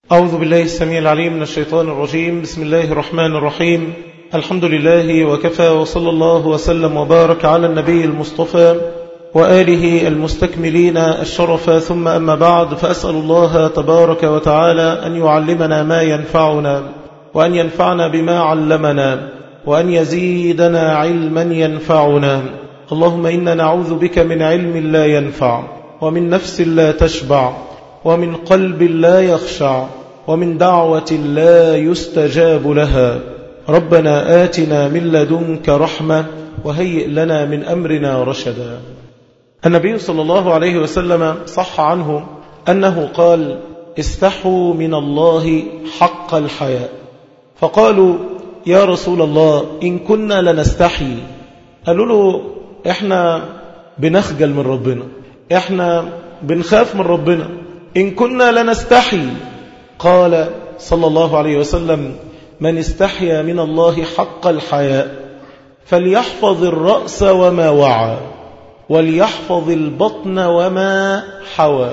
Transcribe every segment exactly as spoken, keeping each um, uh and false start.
أعوذ بالله السميع العليم من الشيطان الرجيم. بسم الله الرحمن الرحيم. الحمد لله وكفى، وصلى الله وسلم وبارك على النبي المصطفى وآله المستكملين الشرف، ثم أما بعد، فأسأل الله تبارك وتعالى أن يعلمنا ما ينفعنا، وأن ينفعنا بما علمنا، وأن يزيدنا علما ينفعنا. اللهم إنا نعوذ بك من علم لا ينفع، ومن نفس لا تشبع، ومن قلب لا يخشع، ومن دعوة لا يستجاب لها. ربنا آتنا من لدنك رحمة، وهيئ لنا من أمرنا رشدا. النبي صلى الله عليه وسلم صح عنه أنه قال: استحوا من الله حق الحياء. فقالوا: يا رسول الله، إن كنا لنستحي. قالوا له: إحنا بنخجل من ربنا، إحنا بنخاف من ربنا، إن كنا لنستحي. قال صلى الله عليه وسلم: من استحيا من الله حق الحياء فليحفظ الرأس وما وعى، وليحفظ البطن وما حوى،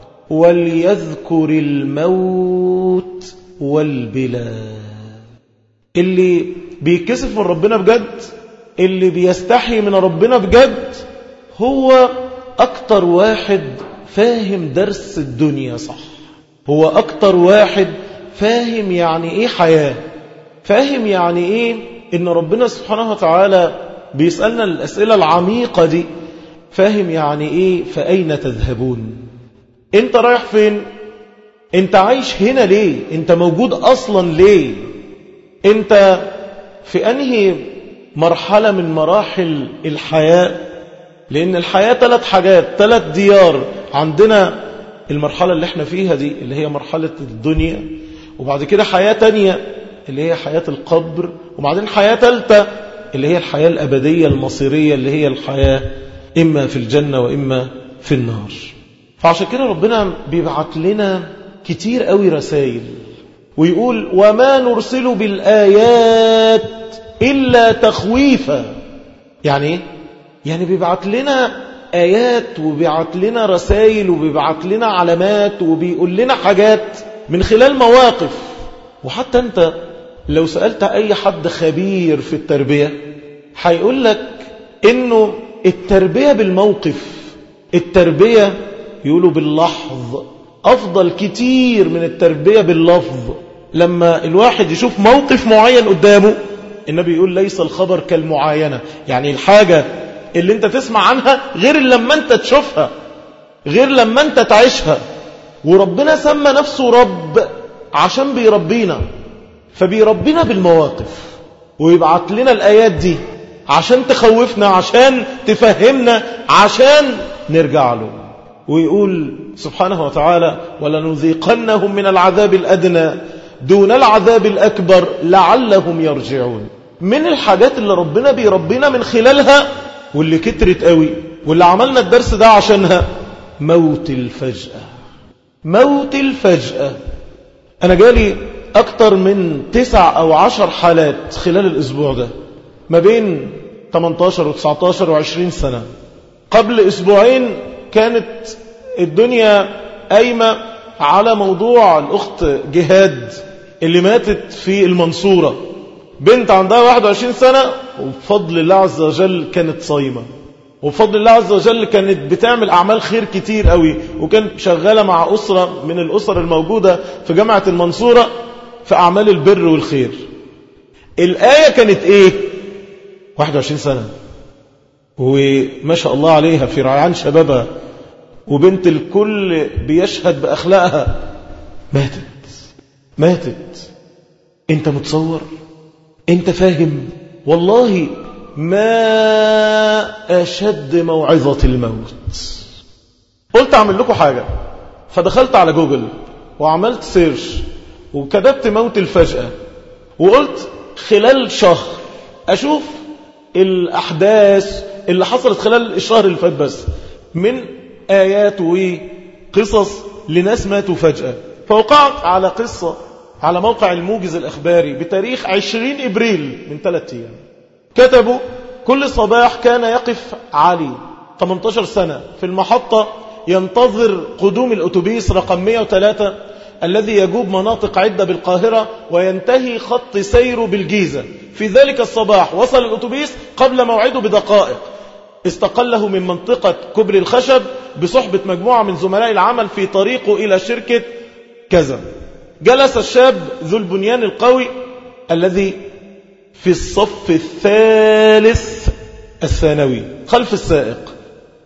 وليذكر الموت والبلا. اللي بيكسف من ربنا بجد، اللي بيستحي من ربنا بجد، هو أكتر واحد فاهم درس الدنيا صح، هو أكتر واحد فاهم يعني إيه حياة، فاهم يعني إيه إن ربنا سبحانه وتعالى بيسألنا الأسئلة العميقة دي، فاهم يعني إيه فأين تذهبون؟ أنت رايح فين؟ أنت عايش هنا ليه؟ أنت موجود أصلا ليه؟ أنت في أنهي مرحلة من مراحل الحياة؟ لأن الحياة ثلاث حاجات، ثلاث ديار. عندنا المرحلة اللي احنا فيها دي اللي هي مرحلة الدنيا، وبعد كده حياة تانية اللي هي حياة القبر، وبعدين حياة ثالثة اللي هي الحياة الأبدية المصيرية اللي هي الحياة إما في الجنة وإما في النار. فعشان كده ربنا بيبعت لنا كتير قوي رسائل ويقول: وما نرسل بالآيات إلا تخويفا. يعني ايه؟ يعني بيبعت لنا آيات، وبيبعت لنا رسائل، وبيبعت لنا علامات، وبيقول لنا حاجات من خلال مواقف. وحتى أنت لو سألت أي حد خبير في التربية هيقول لك إنه التربية بالموقف، التربية يقولوا باللحظ أفضل كتير من التربية باللفظ. لما الواحد يشوف موقف معين قدامه، النبي يقول: ليس الخبر كالمعاينة. يعني الحاجة اللي انت تسمع عنها غير لما انت تشوفها، غير لما انت تعيشها. وربنا سمى نفسه رب عشان بيربينا، فبيربينا بالمواقف، ويبعت لنا الآيات دي عشان تخوفنا، عشان تفهمنا، عشان نرجع له. ويقول سبحانه وتعالى: ولنذيقنهم من العذاب الأدنى دون العذاب الأكبر لعلهم يرجعون. من الحاجات اللي ربنا بيربينا من خلالها واللي كترت قوي واللي عملنا الدرس ده عشانها، موت الفجأة. موت الفجأة. أنا جالي أكتر من تسع أو عشر حالات خلال الأسبوع ده، ما بين ثمانية عشر وتسعة عشر وعشرين سنة. قبل أسبوعين كانت الدنيا قايمة على موضوع الأخت جهاد اللي ماتت في المنصورة، بنت عندها واحد وعشرين سنة، وبفضل الله عز وجل كانت صايمة، وبفضل الله عز وجل كانت بتعمل أعمال خير كتير قوي، وكانت شغالة مع أسرة من الأسر الموجودة في جامعة المنصورة في أعمال البر والخير. الآية كانت إيه؟ واحد وعشرين سنة، وما شاء الله عليها في ريعان شبابها، وبنت الكل بيشهد بأخلاقها، ماتت ماتت. انت متصور؟ انت فاهم؟ والله ما أشد موعظة الموت. قلت أعمل لكم حاجة، فدخلت على جوجل وعملت سيرش وكتبت موت الفجأة، وقلت خلال شهر أشوف الأحداث اللي حصلت خلال الشهر اللي فات بس من آيات وقصص لناس ماتوا فجأة. فوقعت على قصة على موقع الموجز الأخباري بتاريخ عشرين إبريل من ثلاثة أيام. كتبوا: كل صباح كان يقف علي ثمانية عشر سنة في المحطة ينتظر قدوم الأتوبيس رقم مئة وثلاثة الذي يجوب مناطق عدة بالقاهرة وينتهي خط سيره بالجيزة. في ذلك الصباح وصل الأتوبيس قبل موعده بدقائق، استقله من منطقة كبر الخشب بصحبة مجموعة من زملاء العمل في طريقه إلى شركة كذا. جلس الشاب ذو البنيان القوي الذي في الصف الثالث الثانوي خلف السائق،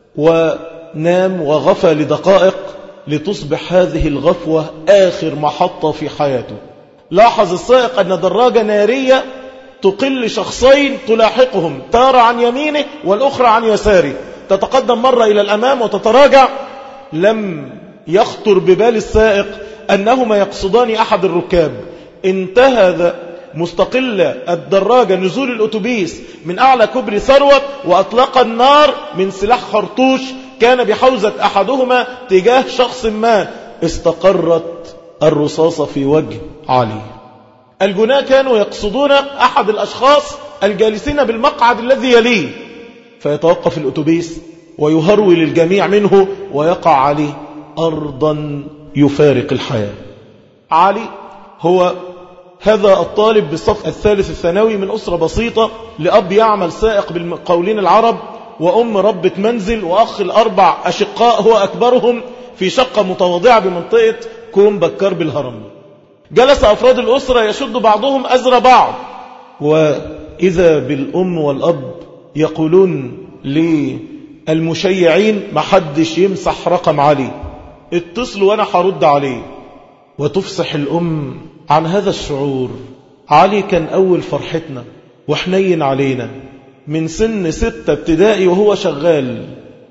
ونام وغفى لدقائق لتصبح هذه الغفوة آخر محطة في حياته. لاحظ السائق أن دراجة نارية تقل شخصين تلاحقهم، تارة عن يمينه والأخرى عن يساره، تتقدم مرة إلى الأمام وتتراجع. لم يخطر ببال السائق أنهما يقصدان أحد الركاب. انتهى مستقل الدراجة نزول الأتوبيس من أعلى كبر ثروت، وأطلق النار من سلاح خرطوش كان بحوزة أحدهما تجاه شخص ما. استقرت الرصاصة في وجه علي. الجناة كانوا يقصدون أحد الأشخاص الجالسين بالمقعد الذي يليه، فيتوقف الأتوبيس ويهرول الجميع منه ويقع علي أرضا يفارق الحياة. علي هو هذا الطالب بالصف الثالث الثانوي من أسرة بسيطة، لأب يعمل سائق بالقولين العرب، وأم ربة منزل، وأخ الأربع أشقاء هو أكبرهم في شقة متواضعة بمنطقة كوم بكر بالهرم. جلس أفراد الأسرة يشد بعضهم أزر بعض، وإذا بالأم والأب يقولون للمشيعين محدش يمسح رقم علي، اتصلوا وأنا هرد عليه. وتفصح الأم عن هذا الشعور. علي كان أول فرحتنا وحنين علينا من سن ستة ابتدائي وهو شغال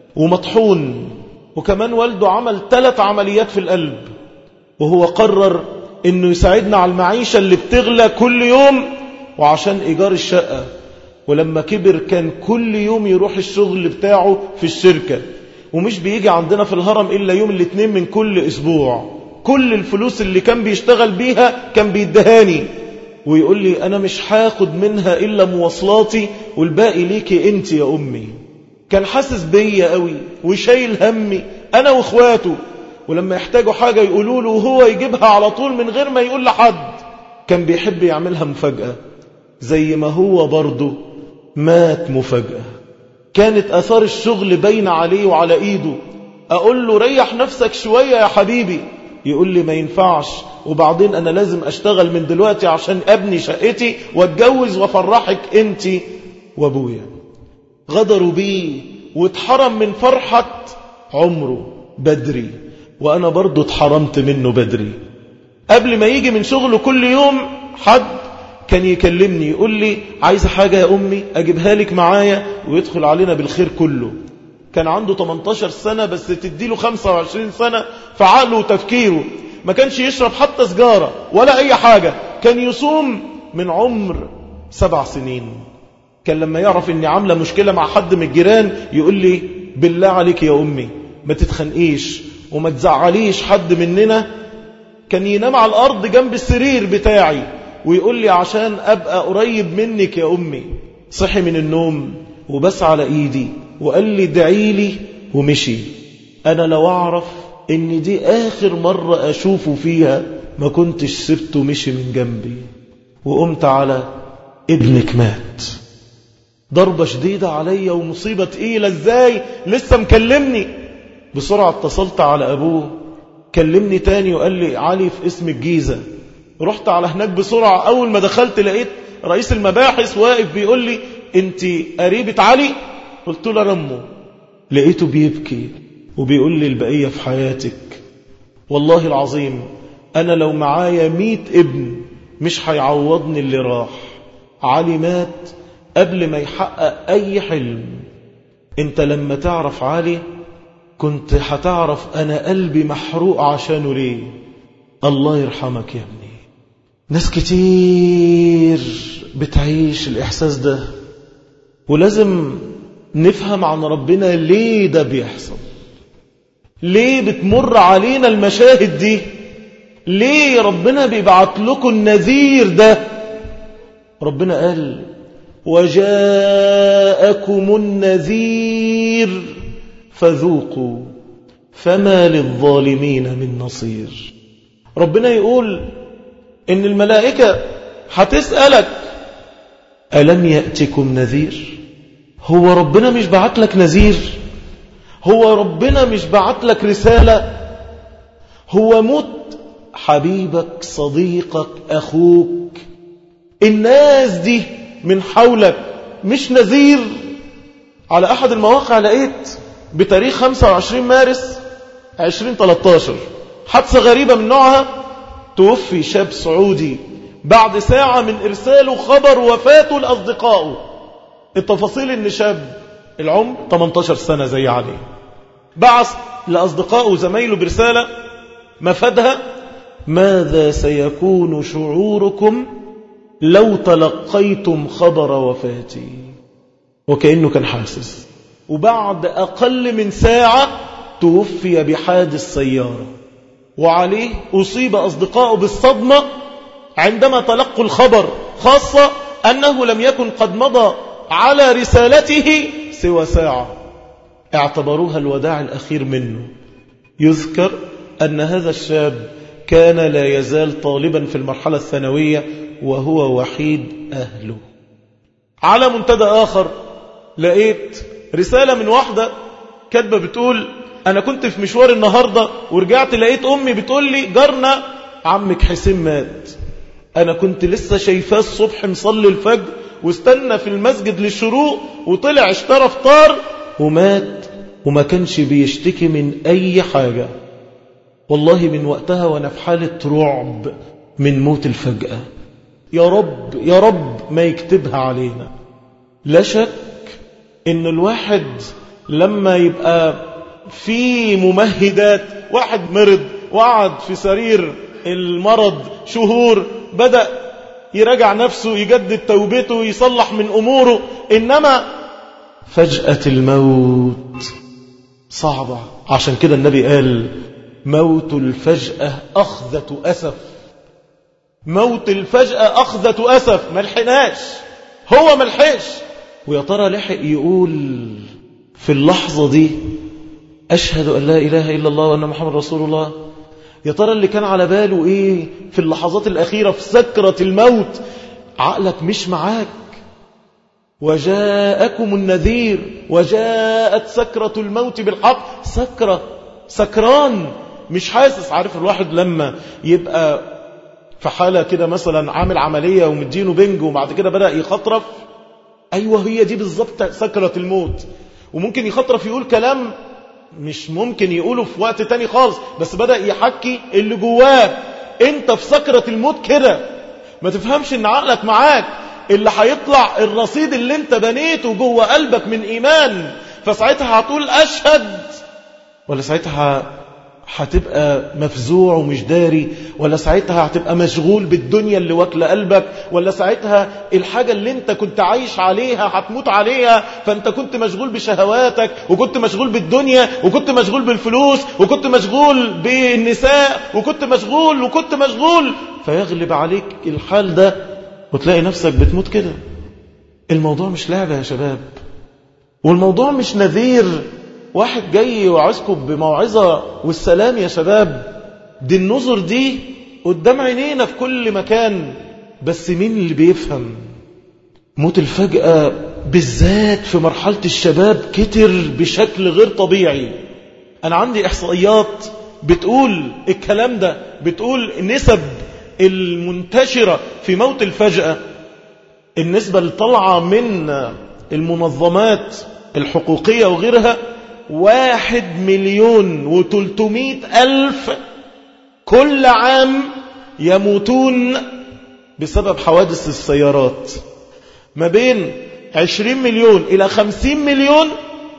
ومطحون، وكمان والده عمل ثلاث عمليات في القلب، وهو قرر انه يساعدنا على المعيشة اللي بتغلى كل يوم وعشان ايجار الشقة. ولما كبر كان كل يوم يروح الشغل بتاعه في الشركة، ومش بيجي عندنا في الهرم الا يوم الاثنين من كل اسبوع. كل الفلوس اللي كان بيشتغل بيها كان بيدهاني، ويقول لي انا مش هاخد منها الا مواصلاتي والباقي ليكي انت يا امي. كان حاسس بيا قوي وشايل همي انا واخواته، ولما يحتاجوا حاجة يقولوا له وهو يجيبها على طول من غير ما يقول لحد. كان بيحب يعملها مفاجأة، زي ما هو برضه مات مفاجأة. كانت أثار الشغل باينة عليه وعلى إيده. أقول له ريح نفسك شوية يا حبيبي، يقول لي ما ينفعش، وبعدين أنا لازم أشتغل من دلوقتي عشان أبني شقتي واتجوز وافرحك أنت وابويا. غدروا بيه واتحرم من فرحة عمره بدري، وأنا برضو اتحرمت منه بدري. قبل ما يجي من شغله كل يوم حد كان يكلمني يقول لي عايز حاجة يا أمي أجيبها لك معايا، ويدخل علينا بالخير كله. كان عنده تمنتاشر سنة بس تديله خمسة وعشرين سنة في عقله وتفكيره. ما كانش يشرب حتى سجارة ولا أي حاجة. كان يصوم من عمر سبع سنين. كان لما يعرف إني عاملة مشكلة مع حد من الجيران يقول لي بالله عليك يا أمي ما تتخنقيش وما تزعليش حد مننا. كان ينام على الأرض جنب السرير بتاعي ويقول لي عشان أبقى قريب منك يا أمي. صحي من النوم وبس على إيدي وقال لي دعيلي ومشي. أنا لو أعرف إن دي آخر مرة أشوفه فيها ما كنتش سبته مشي من جنبي. وقمت على ابنك مات. ضربة شديدة عليا ومصيبة تقيلة. إزاي لسه مكلمني؟ بسرعة اتصلت على أبوه، كلمني تاني وقال لي علي في اسم الجيزة. رحت على هناك بسرعة. أول ما دخلت لقيت رئيس المباحث واقف بيقول لي انت قريبة علي؟ قلت له رمه. لقيته بيبكي وبيقول لي البقية في حياتك. والله العظيم أنا لو معايا مئة ابن مش هيعوضني اللي راح. علي مات قبل ما يحقق أي حلم. انت لما تعرف علي كنت هتعرف أنا قلبي محروق عشانه ليه. الله يرحمك يا ابني. ناس كتير بتعيش الإحساس ده، ولازم نفهم عن ربنا ليه ده بيحصل، ليه بتمر علينا المشاهد دي، ليه ربنا بيبعت لكم النذير ده. ربنا قال وجاءكم النذير فذوقوا فما للظالمين من نصير. ربنا يقول إن الملائكة هتسألك ألم يأتكم نذير؟ هو ربنا مش بعت لك نذير؟ هو ربنا مش بعت لك رسالة؟ هو موت حبيبك صديقك أخوك الناس دي من حولك مش نذير؟ على أحد المواقع لقيت بتاريخ خمسة وعشرين مارس ألفين وثلاثة عشر حادثة غريبة من نوعها. توفي شاب سعودي بعد ساعة من إرساله خبر وفاته لأصدقائه. التفاصيل إن شاب العمر ثمانية عشر سنة زي عليه بعث لأصدقائه وزمايله برسالة مفادها ماذا سيكون شعوركم لو تلقيتم خبر وفاتي؟ وكأنه كان حاسس. وبعد أقل من ساعة توفي بحادث سيارة، وعليه أصيب أصدقائه بالصدمة عندما تلقوا الخبر، خاصة أنه لم يكن قد مضى على رسالته سوى ساعة، اعتبروها الوداع الأخير منه. يذكر أن هذا الشاب كان لا يزال طالبا في المرحلة الثانوية وهو وحيد أهله. على منتدى آخر لقيت رسالة من واحدة كاتبة بتقول أنا كنت في مشوار النهاردة ورجعت لقيت أمي بتقول لي جارنا عمك حسين مات. أنا كنت لسه شايفاه الصبح مصلي الفجر واستنى في المسجد للشروق وطلع اشترى فطار ومات وما كانش بيشتكي من أي حاجة. والله من وقتها وأنا في حالة رعب من موت الفجأة. يا رب يا رب ما يكتبها علينا. لا شك إن الواحد لما يبقى في ممهدات، واحد مرض وقعد في سرير المرض شهور، بدأ يراجع نفسه يجدد توبته يصلح من أموره، إنما فجأة الموت صعبة. عشان كده النبي قال موت الفجأة أخذة أسف. موت الفجأة أخذة أسف. ملحناش، هو ملحقش. ويا ترى لحق يقول في اللحظة دي أشهد أن لا إله إلا الله وأن محمد رسول الله؟ يا ترى اللي كان على باله إيه في اللحظات الأخيرة في سكرة الموت؟ عقلك مش معاك. وجاءكم النذير وجاءت سكرة الموت بالحق. سكرة، سكران، مش حاسس. عارف الواحد لما يبقى في حالة كده مثلا عامل عملية ومدينه بنج وبعد كده بدأ يخطرف؟ أيوة هي دي بالظبط سكرة الموت. وممكن يخطرف يقول كلام مش ممكن يقوله في وقت تاني خالص، بس بدأ يحكي اللي جواه. انت في سكرة الموت كده ما تفهمش ان عقلك معاك. اللي هيطلع الرصيد اللي انت بنيته جوه قلبك من ايمان، فساعتها هتقول اشهد، ولا ساعتها هتبقى مفزوع ومش داري، ولا ساعتها هتبقى مشغول بالدنيا اللي واكله قلبك، ولا ساعتها الحاجة اللي انت كنت عايش عليها هتموت عليها، فانت كنت مشغول بشهواتك وكنت مشغول بالدنيا وكنت مشغول بالفلوس وكنت مشغول بالنساء وكنت مشغول وكنت مشغول فيغلب عليك الحال ده وتلاقي نفسك بتموت كده. الموضوع مش لعبة يا شباب، والموضوع مش نذير واحد جاي يوعظكم بموعظة والسلام يا شباب. دي النظر دي قدام عينينا في كل مكان، بس مين اللي بيفهم؟ موت الفجأة بالذات في مرحلة الشباب كتر بشكل غير طبيعي. أنا عندي إحصائيات بتقول الكلام ده، بتقول نسب المنتشرة في موت الفجأة، النسبة اللي طالعة من المنظمات الحقوقية وغيرها، واحد مليون وتلتمائة ألف كل عام يموتون بسبب حوادث السيارات. ما بين عشرين مليون إلى خمسين مليون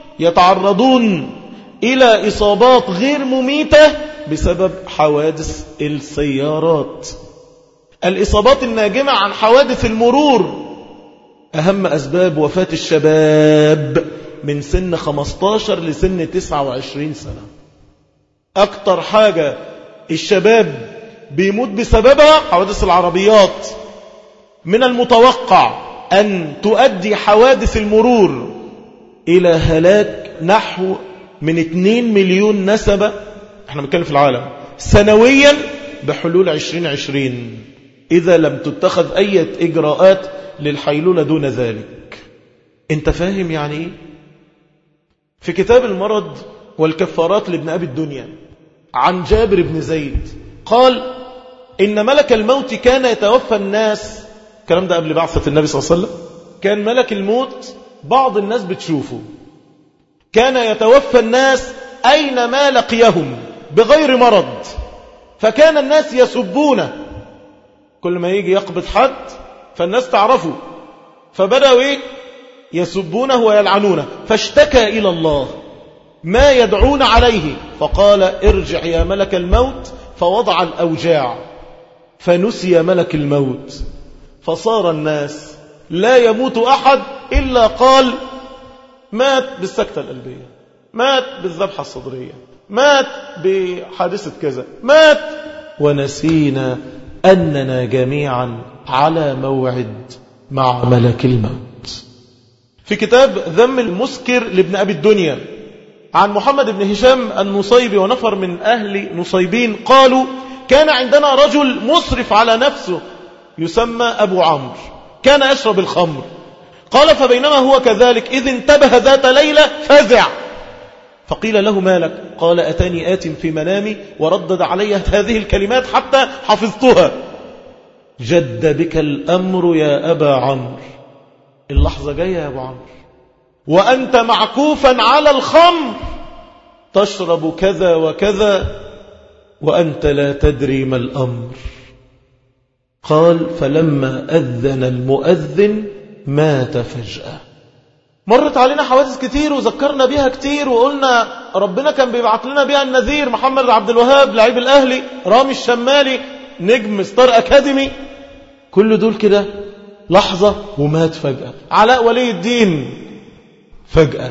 يتعرضون إلى إصابات غير مميتة بسبب حوادث السيارات. الإصابات الناجمة عن حوادث المرور أهم أسباب وفاة الشباب من سن خمستاشر لسن تسعة وعشرين سنة. أكتر حاجة الشباب بيموت بسببها حوادث العربيات. من المتوقع أن تؤدي حوادث المرور إلى هلاك نحو من اثنين مليون نسبة، احنا بنتكلم في العالم، سنويا بحلول عشرين عشرين إذا لم تتخذ أي إجراءات للحيلولة دون ذلك. انت فاهم يعني ايه؟ في كتاب المرض والكفارات لابن أبي الدنيا عن جابر بن زيد قال إن ملك الموت كان يتوفى الناس، الكلام ده قبل بعثة النبي صلى الله عليه وسلم، كان ملك الموت بعض الناس بتشوفه، كان يتوفى الناس أينما لقيهم بغير مرض، فكان الناس يسبونه، كل ما يجي يقبض حد فالناس تعرفه، فبدأوا إيه؟ يسبونه ويلعنونه، فاشتكى إلى الله ما يدعون عليه، فقال ارجع يا ملك الموت، فوضع الأوجاع، فنسي ملك الموت، فصار الناس لا يموت أحد إلا قال مات بالسكتة القلبية، مات بالذبحة الصدرية، مات بحادثة كذا، مات، ونسينا أننا جميعا على موعد مع ملك الموت. في كتاب ذم المسكر لابن أبي الدنيا عن محمد بن هشام النصيبي ونفر من أهل نصيبين قالوا كان عندنا رجل مسرف على نفسه يسمى أبو عمرو، كان يشرب الخمر، قال فبينما هو كذلك إذ انتبه ذات ليلة فزع، فقيل له مالك؟ قال أتاني آت في منامي وردد علي هذه الكلمات حتى حفظتها، جد بك الأمر يا أبا عمرو، اللحظة جاية يا أبو عمرو، وأنت معكوفا على الخمر تشرب كذا وكذا وأنت لا تدري ما الأمر. قال فلما أذن المؤذن مات فجأة. مرت علينا حوادث كتير وذكرنا بها كتير وقلنا ربنا كان بيبعت لنا بها النذير محمد عبد الوهاب لعيب الأهلي، رامي الشمالي نجم ستار أكاديمي، كل دول كده لحظة ومات فجأة، علاء ولي الدين فجأة،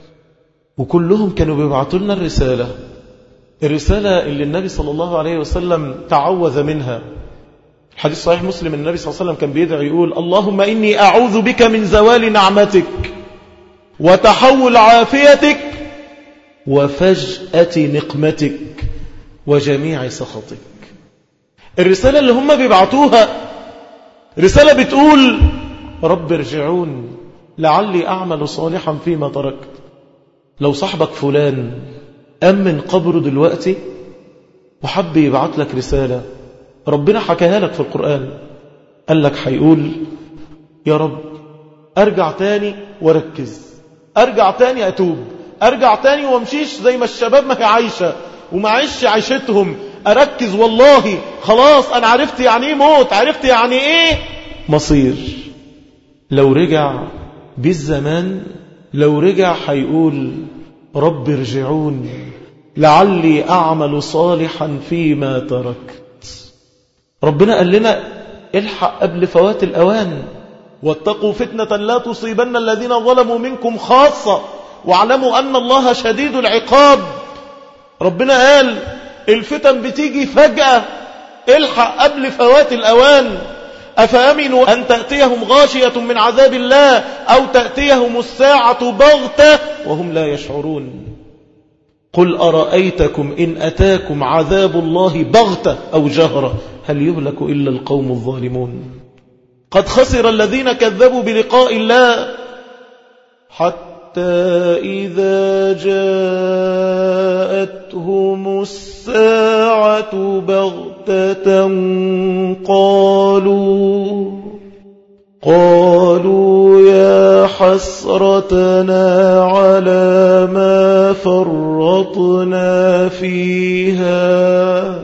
وكلهم كانوا بيبعتوا لنا الرسالة، الرسالة اللي النبي صلى الله عليه وسلم تعوذ منها. الحديث صحيح مسلم النبي صلى الله عليه وسلم كان بيدعي يقول اللهم إني أعوذ بك من زوال نعمتك وتحول عافيتك وفجأة نقمتك وجميع سخطك. الرسالة اللي هم بيبعتوها رسالة بتقول رب ارجعون لعلي أعمل صالحا فيما تركت. لو صاحبك فلان أمن قبره دلوقتي وحب يبعت لك رسالة ربنا حكاها لك في القرآن، قال لك حيقول يا رب أرجع تاني وركز، أرجع تاني أتوب، أرجع تاني ومشيش زي ما الشباب ما هي عايشة وما عيش عيشتهم، أركز والله خلاص أنا عرفت يعني إيه موت، عرفت يعني إيه مصير. لو رجع بالزمان، لو رجع حيقول رب ارجعون لعلي أعمل صالحا فيما تركت. ربنا قال لنا الحق قبل فوات الأوان، واتقوا فتنة لا تصيبن الذين ظلموا منكم خاصة واعلموا أن الله شديد العقاب. ربنا قال الفتن بتيجي فجأة، الحق قبل فوات الأوان. أفأمنوا أن تأتيهم غاشية من عذاب الله أو تأتيهم الساعة بغتة وهم لا يشعرون. قل أرأيتكم إن أتاكم عذاب الله بغتة أو جهرة هل يهلك إلا القوم الظالمون. قد خسر الذين كذبوا بلقاء الله حتى إذا جاءتهم الساعة بغتة قالوا قالوا يا حسرتنا على ما فرطنا فيها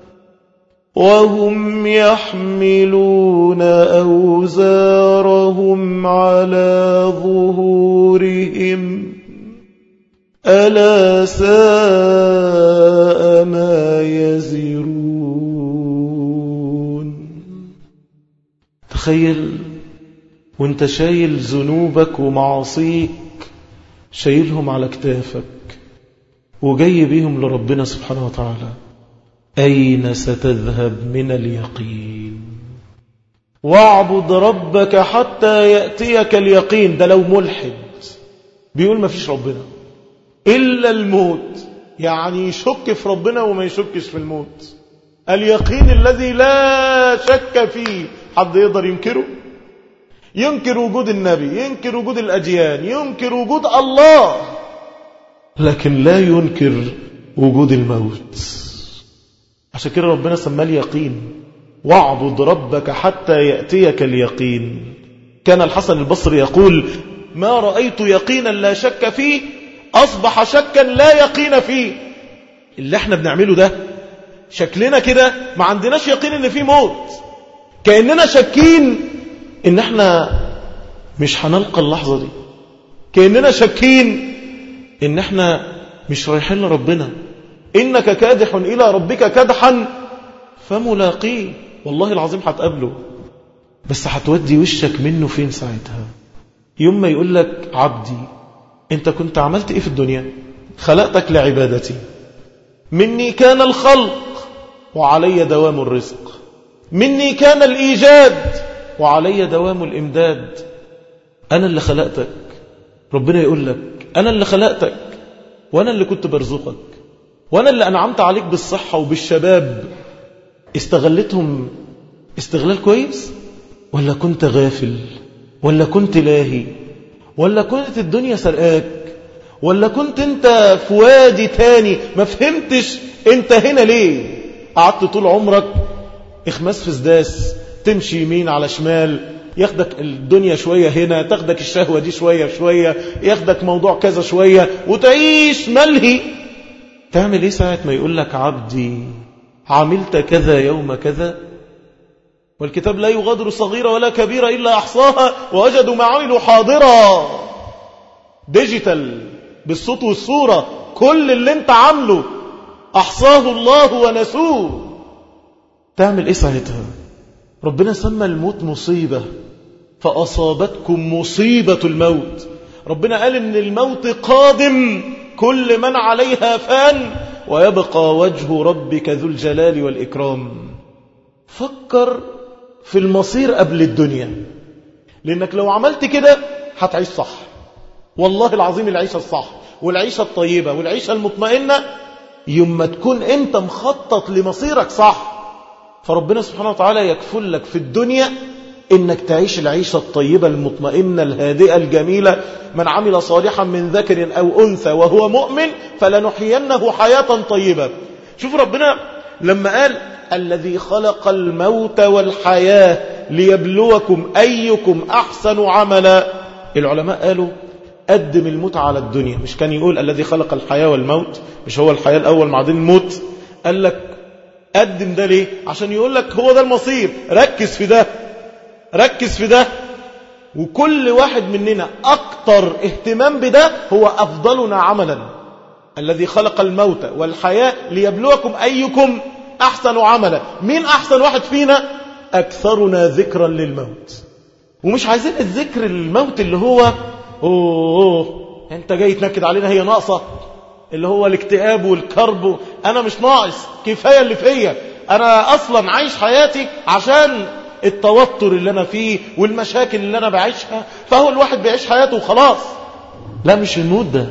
وهم يحملون أوزارهم على ظهورهم ألا ساء ما يزرون. تخيل وانت شايل ذنوبك ومعاصيك، شايلهم على كتافك وجاي بيهم لربنا سبحانه وتعالى، أين ستذهب من اليقين؟ واعبد ربك حتى يأتيك اليقين. ده لو ملحد بيقول ما فيش ربنا إلا الموت، يعني يشك في ربنا وما يشكش في الموت. اليقين الذي لا شك فيه. حد يقدر ينكره؟ ينكر وجود النبي، ينكر وجود الأديان، ينكر وجود الله، لكن لا ينكر وجود الموت. عشان كده ربنا سماه اليقين. واعبد ربك حتى يأتيك اليقين. كان الحسن البصري يقول: ما رأيت يقينا لا شك فيه أصبح شكا لا يقين فيه. اللي احنا بنعمله ده شكلنا كده ما عندناش يقين ان فيه موت، كأننا شاكين ان احنا مش هنلقى اللحظة دي، كأننا شاكين ان احنا مش رايحين لربنا. انك كادح الى ربك كدحا فملاقيه. والله العظيم هتقابله، بس هتودي وشك منه فين ساعتها؟ يوم ما يقول لك: عبدي انت كنت عملت ايه في الدنيا؟ خلقتك لعبادتي، مني كان الخلق وعلي دوام الرزق، مني كان الإيجاد وعلي دوام الإمداد. أنا اللي خلقتك. ربنا يقول لك: أنا اللي خلقتك، وأنا اللي كنت برزقك، وأنا اللي أنعمت عليك بالصحة وبالشباب. استغلتهم استغلال كويس، ولا كنت غافل، ولا كنت لاهي، ولا كنت الدنيا سرقاك، ولا كنت انت في وادي تاني ما فهمتش انت هنا ليه؟ قعدت طول عمرك اخماس في سداس، تمشي يمين على شمال، ياخدك الدنيا شوية هنا، تاخدك الشهوة دي شوية شوية، ياخدك موضوع كذا شوية، وتعيش ملهي. تعمل ايه ساعة ما يقول لك: عبدي عملت كذا يوم كذا، والكتاب لا يغادر صغيرة ولا كبيرة إلا أحصاها ووجدوا ما عملوا حاضرا. ديجيتال، بالصوت والصورة، كل اللي انت عامله أحصاه الله ونسوه. تعمل إيه ساعتها؟ ربنا سمى الموت مصيبة، فأصابتكم مصيبة الموت. ربنا قال إن الموت قادم، كل من عليها فان ويبقى وجه ربك ذو الجلال والإكرام. فكر في المصير قبل الدنيا، لأنك لو عملت كده هتعيش صح. والله العظيم العيشة الصح والعيشة الطيبة والعيشة المطمئنة يوم ما تكون انت مخطط لمصيرك صح. فربنا سبحانه وتعالى يكفل لك في الدنيا انك تعيش العيشة الطيبة المطمئنة الهادئة الجميلة. من عمل صالحا من ذكر او انثى وهو مؤمن فلنحيينه حياة طيبة. شوف ربنا لما قال: الذي خلق الموت والحياة ليبلوكم أيكم أحسن عملا. العلماء قالوا: قدم الموت على الدنيا. مش كان يقول الذي خلق الحياة والموت؟ مش هو الحياة الأول بعدين الموت؟ قال لك قدم ده ليه؟ عشان يقول لك هو ده المصير، ركز في ده، ركز في ده. وكل واحد مننا أكتر اهتمام بده هو أفضلنا عملا. الذي خلق الموت والحياة ليبلوكم أيكم أحسن عملا. مين أحسن واحد فينا؟ أكثرنا ذكرا للموت. ومش عايزين الذكر الموت اللي هو أوه, أوه أنت جاي تنكد علينا، هي ناقصة، اللي هو الاكتئاب والكرب. أنا مش ناقص، كفاية اللي فيا. أنا أصلا عايش حياتي عشان التوتر اللي أنا فيه والمشاكل اللي أنا بعيشها، فهو الواحد بيعيش حياته وخلاص. لا، مش الموت ده،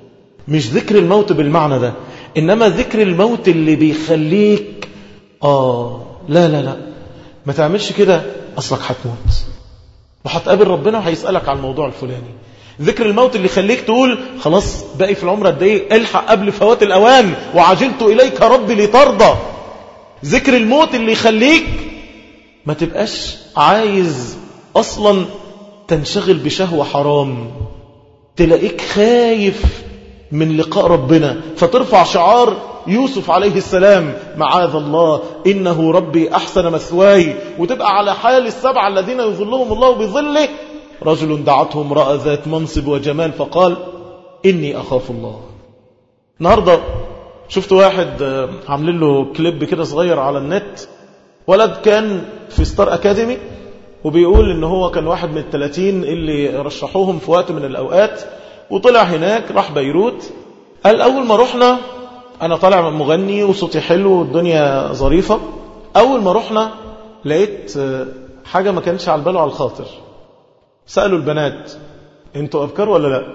مش ذكر الموت بالمعنى ده، إنما ذكر الموت اللي بيخليك آه لا لا لا ما تعملش كده، أصلك هتموت وهتقابل ربنا وهيسألك على الموضوع الفلاني. ذكر الموت اللي يخليك تقول: خلاص باقي في العمر قد ايه، الحق قبل فوات الأوان، وعجلت إليك ربي لترضى. ذكر الموت اللي يخليك ما تبقاش عايز أصلا تنشغل بشهوة حرام، تلاقيك خايف من لقاء ربنا، فترفع شعار يوسف عليه السلام: معاذ الله إنه ربي أحسن مثواي، وتبقى على حال السبعة الذين يظلهم الله بظله. رجل دعته امرأة ذات منصب وجمال فقال: إني أخاف الله. النهاردة شفت واحد عاملين له كليب كده صغير على النت، ولد كان في ستار أكاديمي، وبيقول إن هو كان واحد من الثلاثين اللي رشحوهم في وقت من الأوقات، وطلع هناك راح بيروت. قال: أول ما رحنا أنا طالع مغني وصوتي حلو والدنيا ظريفة، أول ما رحنا لقيت حاجة ما كانتش على البال على الخاطر. سألوا البنات: انتوا أبكار ولا لا؟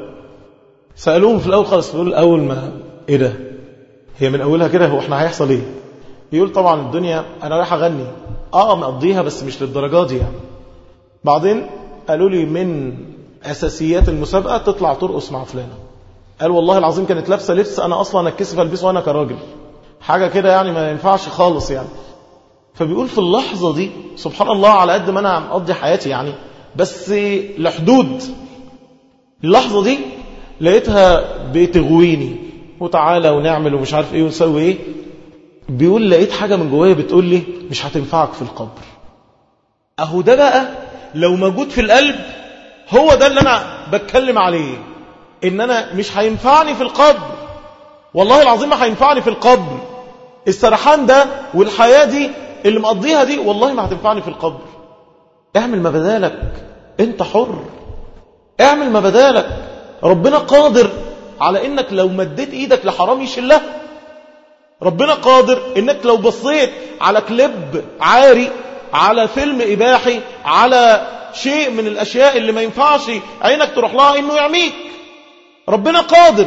سألوهم في الأول خالص، بيقول أول ما إيه ده، هي من أولها كده، هو احنا هيحصل إيه؟ يقول طبعا الدنيا أنا رايح أغني، آه مقضيها بس مش للدرجات دي يعني. بعدين قالوا لي من أساسيات المسابقة تطلع ترقص مع فلانة. قال والله العظيم كانت لابسة لبس أنا أصلا أتكسف ألبسه وأنا كراجل، حاجة كده يعني ما ينفعش خالص يعني. فبيقول في اللحظة دي سبحان الله، على قد ما أنا مقضي حياتي يعني بس لحدود، اللحظة دي لقيتها بتغويني وتعالى ونعمل ومش عارف ايه ونسوي ايه. بيقول لقيت حاجة من جوايا بتقول لي مش هتنفعك في القبر. اهو ده بقى لو موجود في القلب هو ده اللي انا بتكلم عليه، ان انا مش هينفعني في القبر، والله العظيم ما هينفعني في القبر. السرحان ده والحياة دي اللي مقضيها دي والله ما هتنفعني في القبر. اعمل ما بدالك، انت حر، اعمل ما بدالك. ربنا قادر على انك لو مديت ايدك لحرام يشلها. ربنا قادر انك لو بصيت على كليب عاري، على فيلم اباحي، على شيء من الاشياء اللي ما ينفعش عينك تروح لها، انه يعميك. ربنا قادر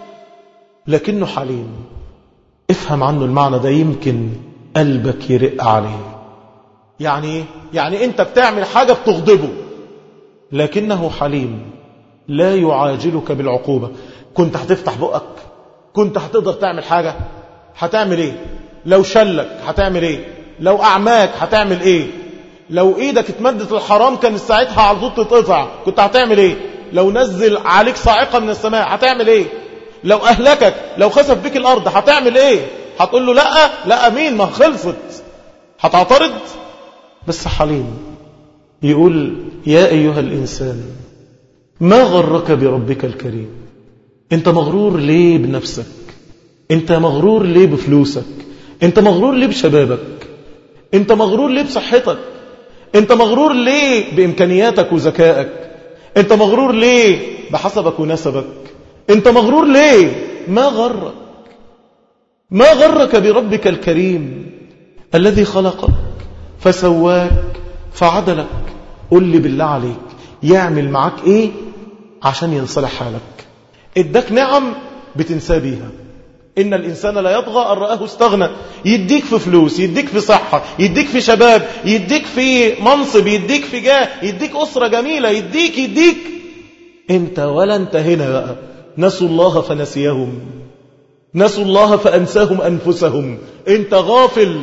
لكنه حليم. افهم عنه المعنى ده يمكن قلبك يرق عليه. يعني ايه؟ يعني انت بتعمل حاجة بتغضبه لكنه حليم لا يعاجلك بالعقوبة. كنت هتفتح بقك؟ كنت هتقدر تعمل حاجة؟ هتعمل ايه؟ لو شلك هتعمل ايه؟ لو اعماك هتعمل ايه؟ لو ايدك اتمدت الحرام كان ساعتها على طول تتقطع، كنت هتعمل ايه؟ لو نزل عليك صاعقة من السماء هتعمل ايه؟ لو اهلكك، لو خسف بك الارض هتعمل ايه؟ هتقول له لا لا امين ما خلصت، هتعترض؟ بس حليم. يقول يا ايها الانسان ما غرك بربك الكريم. انت مغرور ليه بنفسك؟ انت مغرور ليه بفلوسك؟ انت مغرور ليه بشبابك؟ انت مغرور ليه بصحتك؟ انت مغرور ليه بامكانياتك وذكائك؟ انت مغرور ليه بحسبك ونسبك؟ انت مغرور ليه؟ ما غرك؟ ما غرك بربك الكريم الذي خلقك فسواك فعدلك. قل لي بالله عليك يعمل معاك ايه عشان ينصلح حالك؟ اداك نعم بتنسى بيها. إن الإنسان لا يطغى أن رآه استغنى. يديك في فلوس، يديك في صحة، يديك في شباب، يديك في منصب، يديك في جاه، يديك أسرة جميلة، يديك يديك انت ولا انت هنا بقى. نسوا الله فنسيهم، نسوا الله فأنساهم أنفسهم. انت غافل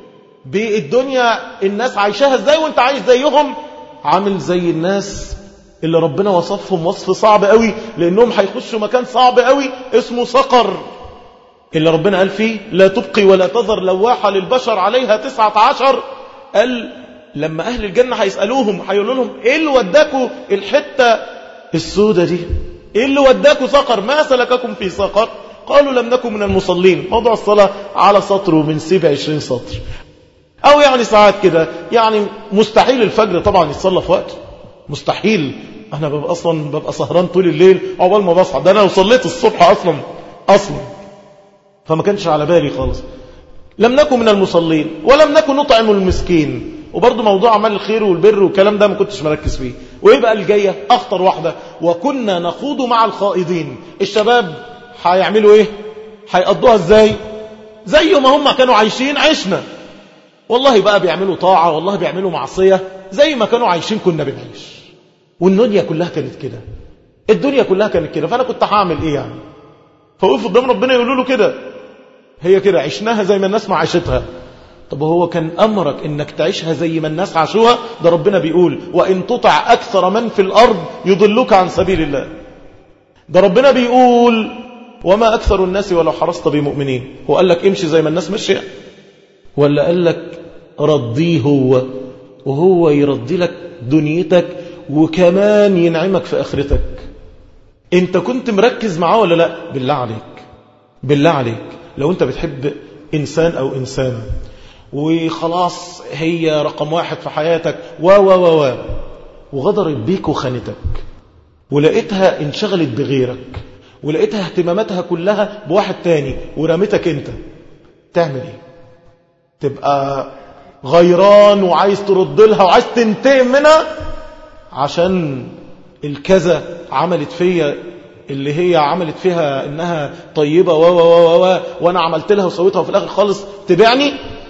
بالدنيا، الناس عايشاها ازاي وانت عايش زيهم. عامل زي الناس اللي ربنا وصفهم وصف صعب قوي، لأنهم هيخشوا مكان صعب قوي اسمه سقر، اللي ربنا قال فيه لا تبقي ولا تذر لواحة للبشر عليها تسعة عشر. قال لما أهل الجنة هيسألوهم هيقولوا لهم إيه اللي وداكوا الحتة السودة دي؟ إيه اللي وداكوا سقر؟ ما سلككم في سقر؟ قالوا لم نكن من المصلين. موضوع الصلاة على سطر ومن سبع عشرين سطر، أو يعني ساعات كده. يعني مستحيل الفجر طبعا يتصلى في وقته، مستحيل. أنا ببقى أصلا ببقى سهران طول الليل عقبال ما بصحى، ده أنا وصليت الصبح أصلا أصلا فما كانش على بالي خالص. لم نكن من المصلين ولم نكن نطعم المسكين. وبرضه موضوع عمل الخير والبر والكلام ده ما كنتش مركز فيه. ويبقى الجاية أخطر واحدة، وكنا نخوض مع الخائضين. الشباب هيعملوا ايه؟ هيقضوها ازاي؟ زي ما هم كانوا عايشين عشنا. والله بقى بيعملوا طاعة، والله بيعملوا معصية، زي ما كانوا عايشين كنا بنعيش. والدنيا كلها كانت كده، الدنيا كلها كانت كده. فأنا كنت هعمل ايه يعني؟ فوقف قدام ربنا يقولوا له كده، هي كده عشناها زي ما الناس ما عاشتها. طب هو كان أمرك إنك تعيشها زي ما الناس عاشوها؟ ده ربنا بيقول وإن تطع أكثر من في الأرض يضلوك عن سبيل الله. ده ربنا بيقول وما أكثر الناس ولو حرصت بمؤمنين. هو قال لك امشي زي ما الناس ماشية؟ ولا قال لك رضيه هو وهو يرضي لك دنيتك وكمان ينعمك في آخرتك؟ انت كنت مركز معاه ولا لا؟ بالله عليك، بالله عليك، لو انت بتحب إنسان أو إنسانة وخلاص هي رقم واحد في حياتك و و و و وغدرت بيك وخانتك، ولقيتها انشغلت بغيرك، ولقيتها اهتماماتها كلها بواحد تاني ورمتك انت، تعمل ايه؟ تبقى غيران وعايز ترد لها وعايز تنتقم منها عشان الكذا عملت فيا اللي هي عملت فيها انها طيبة و و و و وانا عملت لها وسويتها وفي الاخر خالص تبعني؟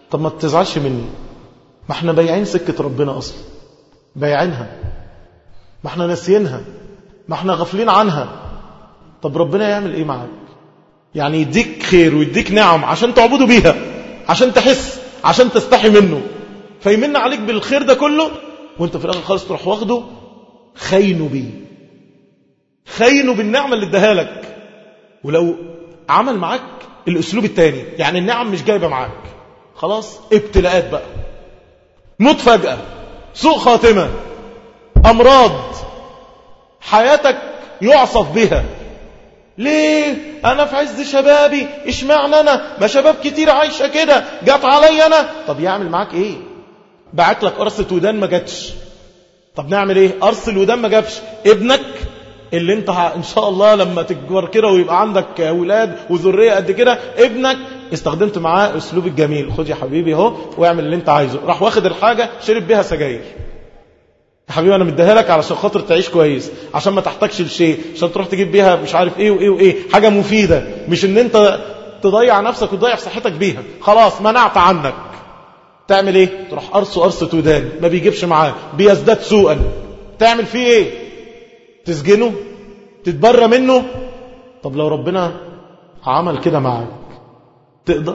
طب ما تزعلش مني، ما احنا بايعين سكة ربنا أصلا، بايعينها، ما احنا ناسيينها، ما احنا غافلين عنها. طب ربنا يعمل ايه معاك؟ يعني يديك خير ويديك نعم عشان تعبده بيها، عشان تحس، عشان تستحي منه، فيمن عليك بالخير ده كله، وانت في الاخر خالص تروح واخده خاينه بيه، خاينه بالنعمة اللي اداها لك. ولو عمل معاك الاسلوب التاني، يعني النعم مش جايبة معاك، خلاص ابتلاءات بقى، موت فجأة، سوء خاتمة، امراض، حياتك يعصف بها. ليه؟ انا في عز شبابي، اشمعنى انا؟ ما شباب كتير عايشة كده، جات علي انا. طب يعمل معاك ايه؟ بعت لك قرصة ودان ما جاتش، طب نعمل ايه؟ قرص الودان ما جابش، ابنك اللي انت ان شاء الله لما تكبر كده ويبقى عندك اولاد وذريه قد كده، ابنك استخدمت معاه اسلوب الجميل، خد يا حبيبي اهو واعمل اللي انت عايزه، راح واخد الحاجه شرب بيها سجاير. يا حبيبي انا مديها لك علشان خاطر تعيش كويس، عشان ما تحتاجش لشيء، عشان تروح تجيب بيها مش عارف ايه وايه وايه، حاجه مفيده، مش ان انت تضيع نفسك وتضيع صحتك بيها. خلاص منعت عنك. تعمل ايه؟ تروح قرصه قرصه ودان، ما بيجيبش معاه، بيزداد سوءا. تعمل فيه ايه؟ تسجنه؟ تتبرى منه؟ طب لو ربنا عمل كده معاك تقدر؟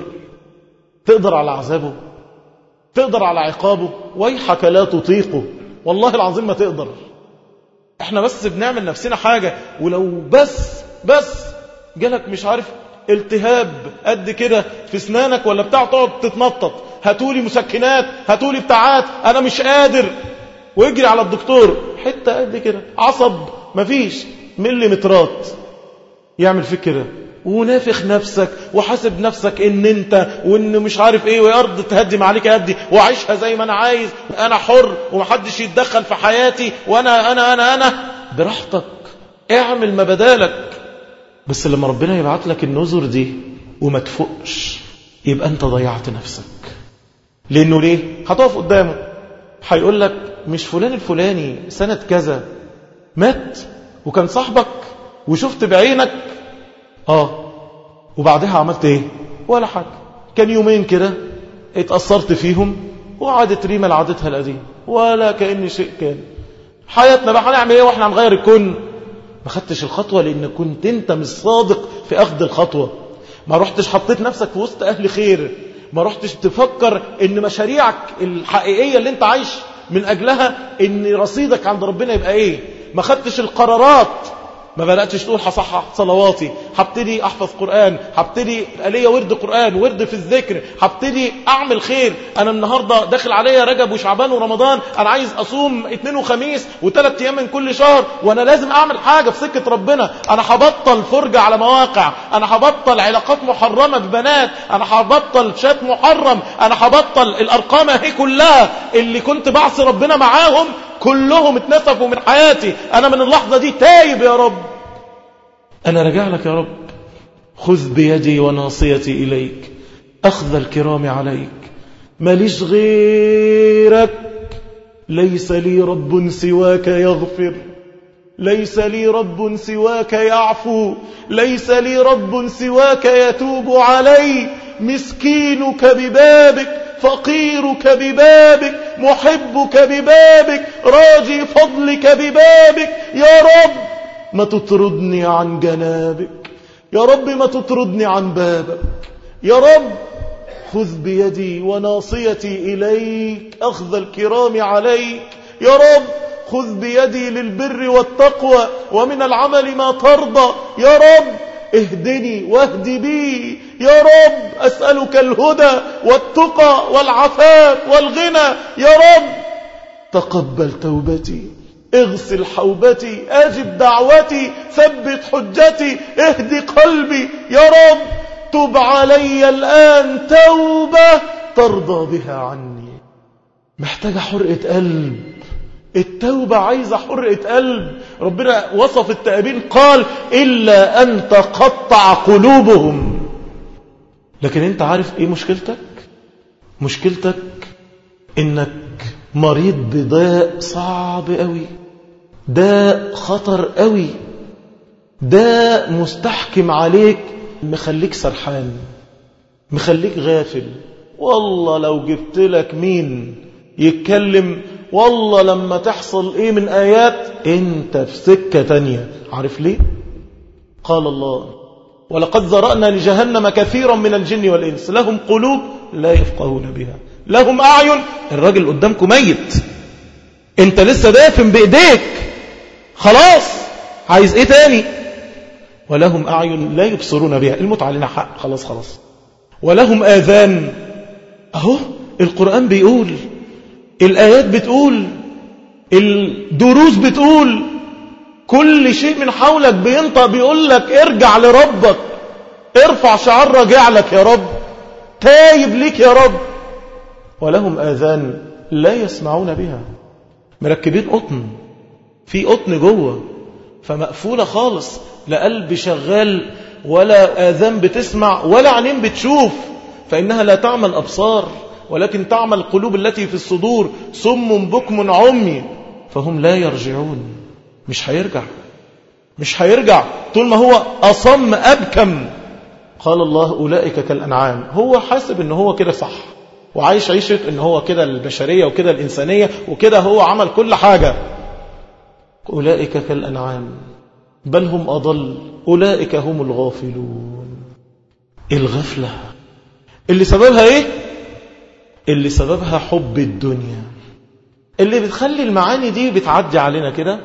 تقدر على عذابه؟ تقدر على عقابه؟ ويحك لا تطيقه، والله العظيم ما تقدر. احنا بس بنعمل نفسنا حاجة، ولو بس بس جالك مش عارف التهاب قد كده في اسنانك ولا بتاع، تقعد تتنطط، هاتولي مسكنات، هاتولي بتاعات، انا مش قادر، ويجري على الدكتور، حتة قد كده عصب مفيش مليمترات، يعمل فيك كده، ونافخ نفسك وحاسب نفسك ان انت وان مش عارف ايه، ويرض تهدم عليك هدي، وعيشها زي ما انا عايز، انا حر ومحدش يتدخل في حياتي، وانا انا انا انا براحتك، اعمل ما بدالك. بس لما ربنا يبعت لك النذر دي وما تفقش، يبقى انت ضيعت نفسك. لانه ليه؟ هتقف قدامه هيقول لك مش فلان الفلاني سنة كذا مات وكان صاحبك وشفت بعينك، اه وبعدها عملت ايه؟ ولا حاجة، كان يومين كده اتأثرت فيهم وعادت ريما لعادتها القديم، ولا كأن شيء كان. حياتنا بقى هنعمل ايه واحنا هنغير الكون؟ ما خدتش الخطوة لان كنت انت مش صادق في اخذ الخطوة، ما رحتش حطيت نفسك في وسط اهل خير، ما رحتش تفكر ان مشاريعك الحقيقية اللي انت عايش من اجلها ان رصيدك عند ربنا يبقى ايه، ما خدتش القرارات، ما بدأتش تقول هصحح صلواتي، هبتدي احفظ قرآن، هبتدي ليا ورد قرآن، ورد في الذكر، هبتدي اعمل خير. انا النهاردة داخل عليا رجب وشعبان ورمضان، انا عايز اصوم اثنين وخميس وثلاث ايام من كل شهر، وانا لازم اعمل حاجة في سكة ربنا. انا هبطل فرجة على مواقع، انا هبطل علاقات محرمة ببنات، انا هبطل شات محرم، انا هبطل الارقام اهي كلها اللي كنت بعصي ربنا معاهم، كلهم اتنسفوا من حياتي. أنا من اللحظة دي تايب يا رب، أنا رجع لك يا رب. خذ بيدي وناصيتي إليك، أخذ الكرام عليك، ماليش غيرك، ليس لي رب سواك يغفر، ليس لي رب سواك يعفو، ليس لي رب سواك يتوب علي. مسكينك ببابك، فقيرك ببابك، محبك ببابك، راجي فضلك ببابك. يا رب ما تطردني عن جنابك، يا رب ما تطردني عن بابك، يا رب خذ بيدي وناصيتي إليك، أخذ الكرام عليك. يا رب خذ بيدي للبر والتقوى ومن العمل ما ترضى. يا رب اهدني واهدي بي. يا رب أسألك الهدى والتقى والعفاف والغنى. يا رب تقبل توبتي، اغسل حوبتي، اجب دعوتي، ثبت حجتي، اهدي قلبي. يا رب تب علي الآن توبة ترضى بها عني. محتاجة حرقة قلب، التوبة عايزة حرقة قلب. ربنا وصف التائبين قال إلا أن تقطع قلوبهم. لكن انت عارف ايه مشكلتك؟ مشكلتك انك مريض بداء صعب قوي، داء خطر قوي، داء مستحكم عليك، مخليك سرحان، مخليك غافل، والله لو جبت لك مين يتكلم، والله لما تحصل ايه من آيات انت في سكة تانية. عارف ليه؟ قال الله ولقد ذرأنا لجهنم كثيرا من الجن والإنس لهم قلوب لا يفقهون بها لهم أعين. الراجل قدامكم ميت، انت لسه دافن بإيديك، خلاص عايز ايه تاني؟ ولهم أعين لا يبصرون بها، الموت علينا حق، خلاص خلاص. ولهم آذان، اهو القرآن بيقول، الآيات بتقول، الدروس بتقول، كل شيء من حولك بينطق بيقول لك ارجع لربك، ارفع شعار رجع لك يا رب، تايب ليك يا رب. ولهم آذان لا يسمعون بها، مركبين قطن، في قطن جوه فمقفولة خالص، لا قلب شغال ولا آذان بتسمع ولا عينين بتشوف، فإنها لا تعمل أبصار ولكن تعمل القلوب التي في الصدور، صم بكم عمي فهم لا يرجعون. مش هيرجع، مش هيرجع طول ما هو أصم أبكم. قال الله أولئك كالأنعام، هو حاسب إن هو كده صح وعايش عيشة إن هو كده البشرية وكده الإنسانية وكده هو عمل كل حاجة. أولئك كالأنعام بل هم أضل أولئك هم الغافلون. الغفلة اللي سببها إيه؟ اللي سببها حب الدنيا، اللي بتخلي المعاني دي بتعدي علينا كده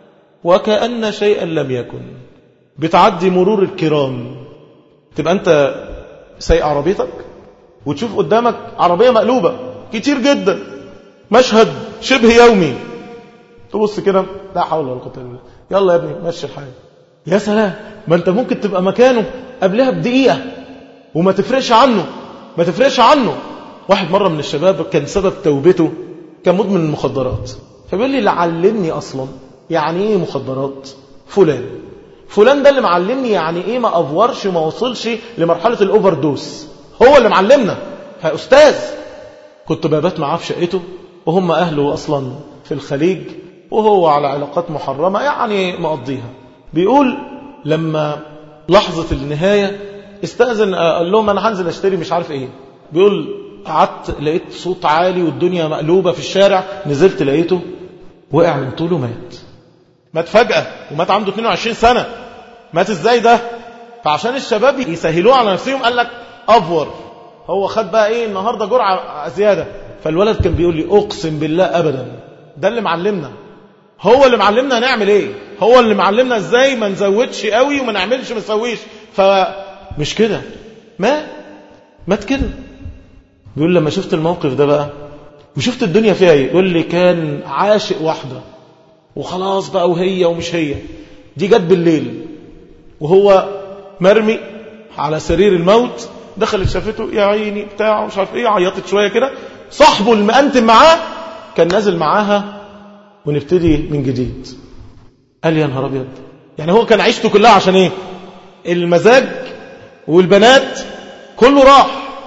وكأن شيئا لم يكن، بتعدي مرور الكرام. تبقى أنت سايق عربيتك وتشوف قدامك عربية مقلوبة كتير جدا، مشهد شبه يومي، تبص كده لا حول ولا قوة الا بالله، يلا يا ابني مشي الحال. يا سلام، ما انت ممكن تبقى مكانه قبلها بدقيقة وما تفرقش عنه، ما تفرقش عنه. واحد مرة من الشباب كان سبب توبته كان مدمن المخدرات، فبيقول لي اللي علمني أصلا يعني ايه مخدرات فلان، فلان ده اللي معلمني يعني ايه ما افورش ما وصلش لمرحلة الاوفر دوس، هو اللي معلمنا. يا أستاذ كنت بابات معاه في شقته وهم أهله أصلا في الخليج وهو على علاقات محرمة يعني مقضيها. بيقول لما لحظة النهاية استأذن، قال لهم أنا هنزل أشتري مش عارف إيه. بيقول قعدت لقيت صوت عالي والدنيا مقلوبة في الشارع، نزلت لقيته وقع من طوله مات، مات فجأة ومات عنده اثنين وعشرين سنة. مات ازاي ده؟ فعشان الشباب يسهلوه على نفسهم قال لك أفور، هو خد بقى ايه النهاردة جرعة زيادة. فالولد كان بيقول لي اقسم بالله ابدا ده اللي معلمنا، هو اللي معلمنا نعمل ايه، هو اللي معلمنا ازاي ما نزودش قوي وما نعملش ما نسويش. فمش كده، ما مات كده. بيقول لما شفت الموقف ده بقى وشفت الدنيا فيها ايه، يقول لي كان عاشق واحدة وخلاص بقى وهي ومش هي، دي جت بالليل وهو مرمي على سرير الموت، دخلت شافته يا عيني بتاعه مش عارف ايه، عيطت شوية كده، صاحبه المقنتم معاه كان نازل معاها ونبتدي من جديد. قال يا نهار ابيض، يعني هو كان عيشته كلها عشان ايه؟ المزاج والبنات، كله راح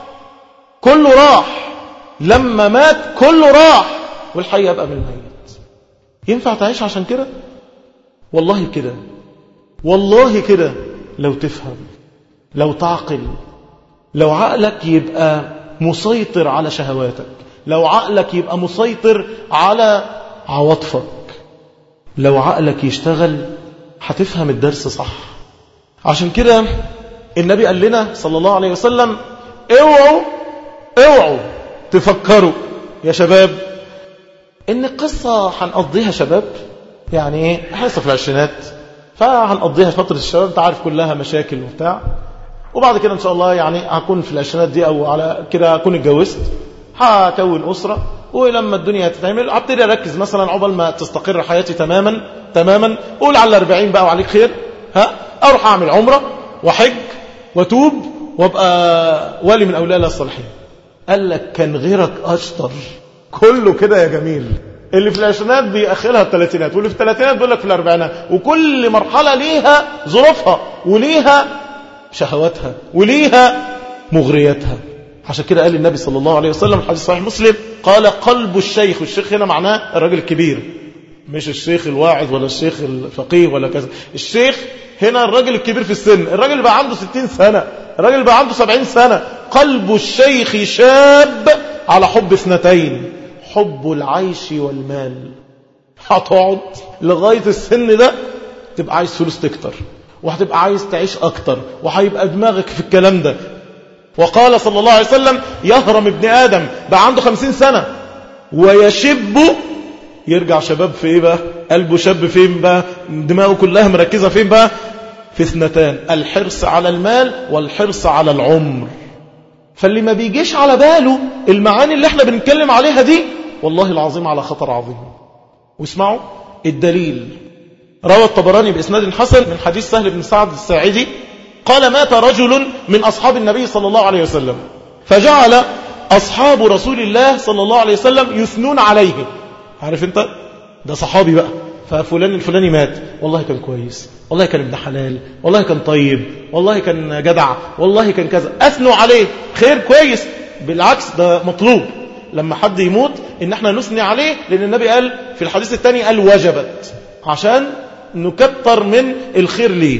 كله راح، لما مات كله راح والحي يبقى بالميت. ينفع تعيش عشان كده؟ والله كده، والله كده. لو تفهم، لو تعقل، لو عقلك يبقى مسيطر على شهواتك، لو عقلك يبقى مسيطر على عواطفك، لو عقلك يشتغل هتفهم الدرس صح. عشان كده النبي قال لنا صلى الله عليه وسلم اوعوا اوعوا تفكروا يا شباب ان القصة هنقضيها شباب، يعني ايه حصة في العشرينات فهنقضيها فترة الشباب، انت عارف كلها مشاكل وبتاع، وبعد كده ان شاء الله يعني هكون في العشرينات دي او على كده هكون اتجوزت، هكون أسرة، ولما الدنيا تتعمل هبتدي اركز مثلا عقبال ما تستقر حياتي تماما تماما، قول على الأربعين بقى وعليك خير، ها اروح اعمل عمرة وحج وتوب وابقى ولي من اولياء الله الصالحين. قال لك كان غيرك اشطر، كله كده يا جميل. اللي في العشرينات بيأخرها الثلاثينات، واللي في الثلاثينات بيقول لك في الأربعينات، وكل مرحلة ليها ظروفها وليها شهواتها وليها مغرياتها. عشان كده قال النبي صلى الله عليه وسلم في حديث صحيح مسلم قال قلب الشيخ، والشيخ هنا معناه الراجل الكبير، مش الشيخ الواعظ ولا الشيخ الفقيه ولا كذا، الشيخ هنا الراجل الكبير في السن، الراجل اللي بقى عنده ستين سنة، الراجل اللي بقى عنده سبعين سنة. قلب الشيخ شاب على حب اثنتين، حب العيش والمال. هتقعد لغاية السن ده تبقى عايز فلوس تكتر، وهتبقى عايز تعيش أكتر، وهيبقى دماغك في الكلام ده. وقال صلى الله عليه وسلم يهرم ابن آدم بقى عنده خمسين سنة ويشب، يرجع شباب في ايه بقى؟ قلبه شاب فين بقى؟ دماغه كلها مركزة فين بقى؟ في اثنتان، الحرص على المال والحرص على العمر. فاللي ما بيجيش على باله المعاني اللي احنا بنتكلم عليها دي والله العظيم على خطر عظيم. واسمعوا الدليل. روى الطبراني بإسناد حسن من حديث سهل بن سعد الساعدي قال مات رجل من أصحاب النبي صلى الله عليه وسلم، فجعل أصحاب رسول الله صلى الله عليه وسلم يثنون عليه. عارف انت ده صحابي بقى، ففلان الفلاني مات، والله كان كويس، والله كان ابن حلال، والله كان طيب، والله كان جدع، والله كان كذا، أثنوا عليه خير كويس. بالعكس ده مطلوب لما حد يموت ان احنا نثني عليه، لأن النبي قال في الحديث الثاني قال وجبت، عشان نكتر من الخير ليه.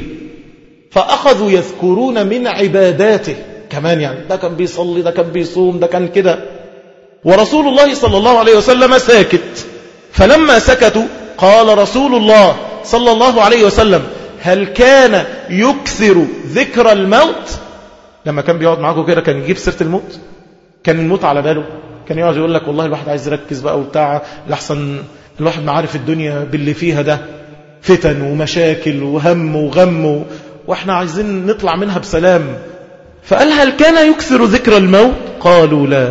فأخذوا يذكرون من عباداته كمان، يعني ده كان بيصلي، ده كان بيصوم، ده كان كده، ورسول الله صلى الله عليه وسلم ساكت. فلما سكتوا قال رسول الله صلى الله عليه وسلم هل كان يكثر ذكر الموت؟ لما كان بيقعد معاكم كده كان يجيب سيرة الموت؟ كان الموت على باله؟ كان يقعد يقول لك والله الواحد عايز يركز بقى وبتاع لحسن الواحد ما عارف الدنيا باللي فيها ده فتن ومشاكل وهم وغم، واحنا عايزين نطلع منها بسلام. فقال هل كان يكثر ذكر الموت؟ قالوا لا.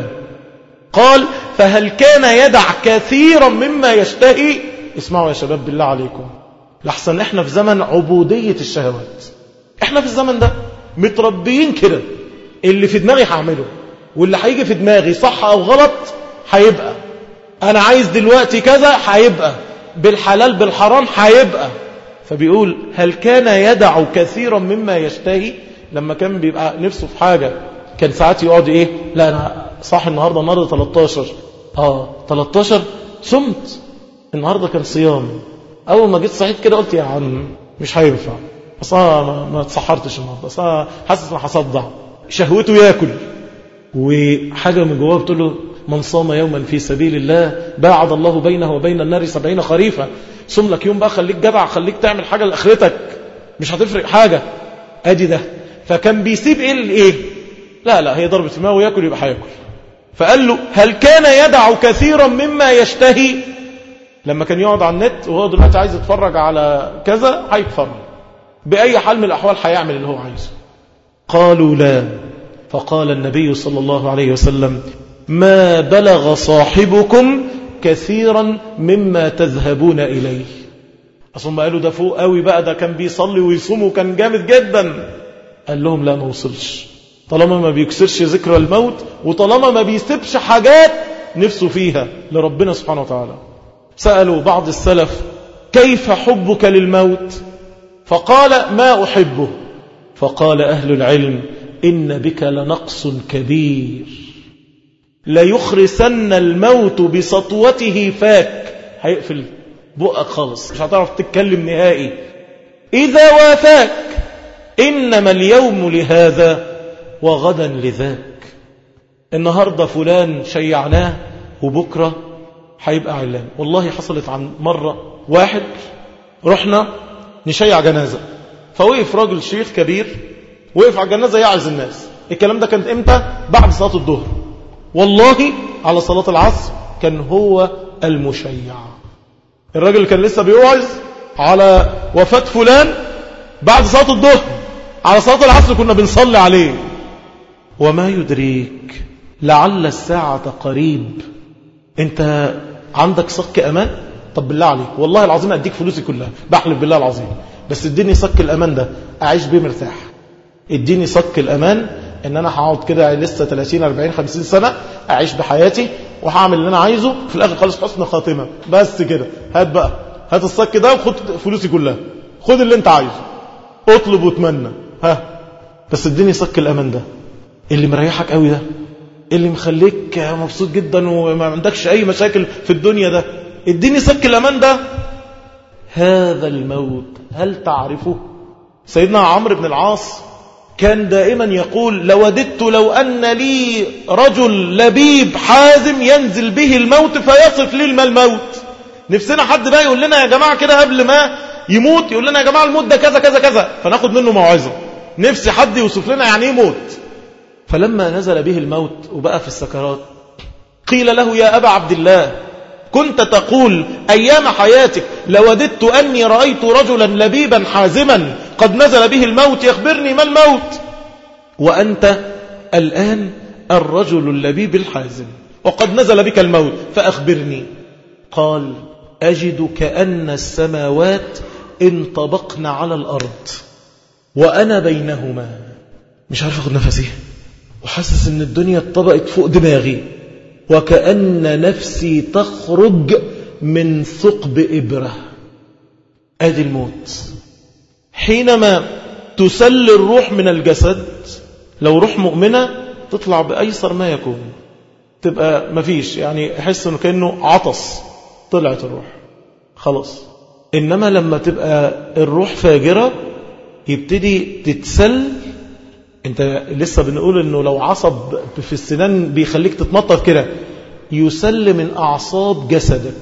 قال فهل كان يدع كثيرا مما يشتهي؟ اسمعوا يا شباب بالله عليكم، لحسن احنا في زمن عبودية الشهوات. احنا في الزمن ده متربيين كده، اللي في دماغي هعمله، واللي هيجي في دماغي صح او غلط هيبقى، انا عايز دلوقتي كذا هيبقى، بالحلال بالحرام هيبقى. فبيقول هل كان يدع كثيرا مما يشتهي؟ لما كان بيبقى نفسه في حاجة كان ساعات يقعد ايه، لا انا صاحي النهاردة النهاردة تلتاشر، اه تلتاشر صمت النهاردة كان صيام. اول ما جيت صحيت كده قلت يا عم مش هينفع، اصلا ما, ما تصحرتش النهاردة، اصلا حاسس ان هصدع. شهوته ياكل، وحاجة من جواه بتقول له من صام يوما في سبيل الله باعد الله بينه وبين النار سبعين خريفا. صم لك يوم بقى، خليك جدع، خليك تعمل حاجة لآخرتك، مش هتفرق حاجة. ادي ده. فكان بيسيب ايه الايه؟ لا لا هي ضربة ما ويأكل يبقى هيأكل. فقال له هل كان يدع كثيرا مما يشتهي؟ لما كان يقعد على النت وهو دلوقتي عايز يتفرج على كذا هيتفرج، بأي حال من الأحوال هيعمل اللي هو عايزه. قالوا لا. فقال النبي صلى الله عليه وسلم ما بلغ صاحبكم كثيرا مما تذهبون إليه. أصلا قالوا ده فوق قوي بقى، ده كان بيصلي ويصوم وكان جامد جدا. قال لهم لا ما وصلش، طالما ما بيكسرش ذكر الموت، وطالما ما بيسيبش حاجات نفسه فيها لربنا سبحانه وتعالى. سألوا بعض السلف كيف حبك للموت؟ فقال ما أحبه. فقال أهل العلم إن بك لنقص كبير، ليخرسن الموت بسطوته فاك، هيقفل بقك خالص، مش هتعرف تتكلم نهائي. إذا وافاك إنما اليوم لهذا وغدا لذاك. النهاردة فلان شيعناه وبكرة هيبقى علان. والله حصلت عن مرة واحد رحنا نشيع جنازة، فوقف راجل شيخ كبير وقف على الجنازة يعز الناس. الكلام ده كان امتى؟ بعد صلاة الظهر. والله على صلاة العصر كان هو المشيع. الراجل اللي كان لسه بيوعظ على وفاة فلان بعد صلاة الظهر، على صلاة العصر كنا بنصلي عليه. وما يدريك لعل الساعة قريب. انت عندك صك امان؟ طب بالله عليك والله العظيم اديك فلوسي كلها، بحلف بالله العظيم، بس اديني صك الامان ده اعيش بيه مرتاح. اديني صك الامان ان انا هقعد كده لسه ثلاثين أربعين خمسين سنة اعيش بحياتي وهعمل اللي انا عايزه، في الاخر خالص حسن خاتمة بس كده. هات بقى، هات الصك ده وخد فلوسي كلها، خد اللي انت عايزه، اطلب واتمنى، ها بس اديني صك الامان ده اللي مريحك قوي، ده اللي مخليك مبسوط جدا وما عندكش اي مشاكل في الدنيا، ده اديني صك الامان ده. هذا الموت هل تعرفه؟ سيدنا عمرو بن العاص كان دائما يقول لوددت لو أن لي رجل لبيب حازم ينزل به الموت فيصف لي الموت. نفسنا حد بقى يقول لنا يا جماعة كده قبل ما يموت، يقول لنا يا جماعة الموت ده كذا كذا كذا، فناخد منه موعظة. نفسي حد يوصف لنا يعني ايه موت. فلما نزل به الموت وبقى في السكرات قيل له يا أبا عبد الله كنت تقول أيام حياتك لوددت أني رأيت رجلا لبيبا حازما قد نزل به الموت يخبرني ما الموت، وأنت الآن الرجل اللبيب الحازم وقد نزل بك الموت فأخبرني. قال أجد كأن السماوات انطبقن على الأرض وأنا بينهما، مش عارف أخذ نفسي وحاسس أن الدنيا اتطبقت فوق دماغي، وكأن نفسي تخرج من ثقب إبرة. آدي الموت. حينما تسل الروح من الجسد، لو روح مؤمنة تطلع بأيسر ما يكون، تبقى مفيش يعني يحس أنه كأنه عطس، طلعت الروح خلاص. إنما لما تبقى الروح فاجرة يبتدي تتسل. انت لسه بنقول انه لو عصب في السنان بيخليك تتمطط كده، يسل من أعصاب جسدك،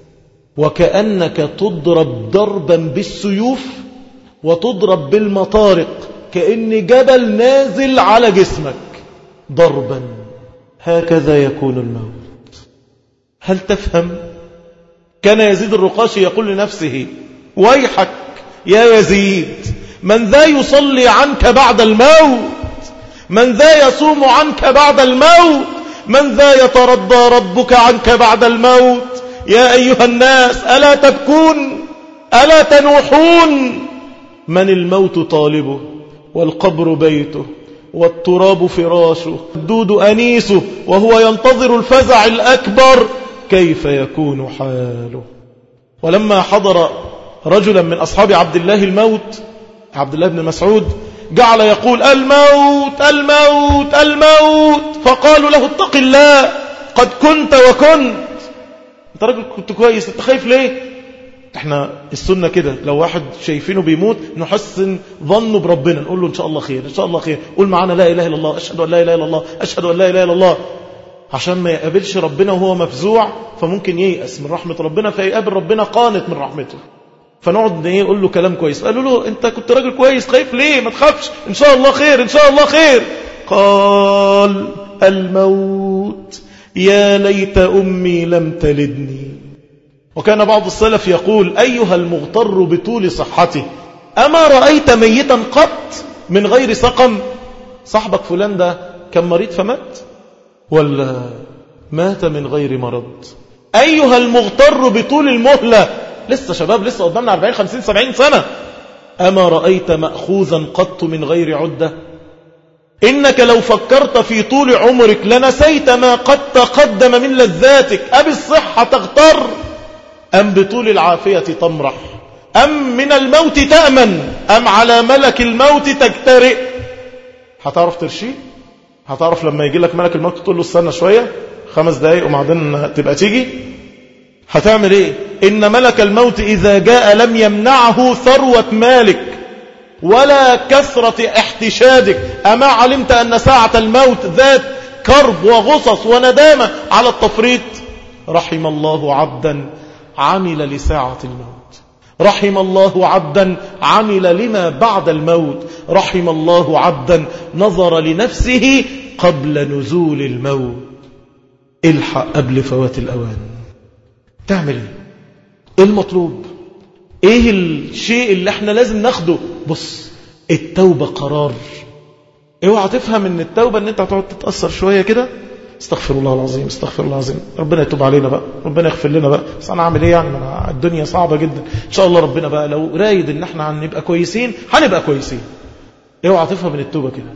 وكأنك تضرب ضربا بالسيوف وتضرب بالمطارق، كأن جبل نازل على جسمك ضربا. هكذا يكون الموت. هل تفهم؟ كان يزيد الرقاشي يقول لنفسه ويحك يا يزيد، من ذا يصلي عنك بعد الموت، من ذا يصوم عنك بعد الموت، من ذا يترضى ربك عنك بعد الموت. يا أيها الناس ألا تبكون ألا تنوحون؟ من الموت طالبه والقبر بيته والتراب فراشه الدود أنيسه وهو ينتظر الفزع الأكبر، كيف يكون حاله؟ ولما حضر رجلا من أصحاب عبد الله الموت، عبد الله بن مسعود، جعل يقول الموت الموت الموت، فقالوا له اتق الله قد كنت وكنت، انت راجل كنت كويس، انت خايف ليه؟ احنا السنة كده لو واحد شايفينه بيموت نحسن ظنه بربنا، نقول له ان شاء الله خير ان شاء الله خير، قول معانا لا اله الا الله، اشهد ان لا اله الا الله، اشهد ان لا اله الا الله، عشان ما يقابلش ربنا وهو مفزوع، فممكن ييأس من رحمة ربنا فيقابل ربنا قانت من رحمته. فنقعد ايه يقول له كلام كويس، قالوا له انت كنت راجل كويس خايف ليه؟ ما تخافش ان شاء الله خير ان شاء الله خير. قال الموت يا ليت أمي لم تلدني. وكان بعض السلف يقول أيها المغتر بطول صحته أما رأيت ميتا قط من غير سقم؟ صاحبك فلان ده كان مريض فمات ولا مات من غير مرض؟ أيها المغتر بطول المهلة، لسه شباب لسه قدامنا أربعين خمسين سبعين سنة، أما رأيت مأخوذا قط من غير عدة؟ إنك لو فكرت في طول عمرك لنسيت ما قد تقدم من لذاتك، أبي الصحة تغتر أم بطول العافية تمرح؟ أم من الموت تأمن أم على ملك الموت تجترئ؟ هتعرف ترشيه؟ هتعرف لما يجي لك ملك الموت تقول له استنى شوية خمس دقايق وبعدين تبقى تيجي؟ هتعمل ايه؟ إن ملك الموت إذا جاء لم يمنعه ثروة مالك ولا كثرة احتشادك. أما علمت أن ساعة الموت ذات كرب وغصص وندامة على التفريط؟ رحم الله عبدا عمل لساعة الموت، رحم الله عبدا عمل لما بعد الموت، رحم الله عبدا نظر لنفسه قبل نزول الموت. الحق قبل فوات الأوان. تعمل ايه؟ ايه المطلوب؟ ايه الشيء اللي احنا لازم ناخده؟ بص، التوبة قرار. اوعى تفهم ان التوبة ان انت هتقعد تتأثر شوية كده، استغفر الله العظيم استغفر الله العظيم، ربنا يتوب علينا بقى، ربنا يغفر لنا بقى، بس انا اعمل ايه يعني؟ أنا الدنيا صعبة جدا، ان شاء الله ربنا بقى لو رايد ان احنا هنبقى كويسين هنبقى كويسين. اوعى تفهم ان التوبة كده.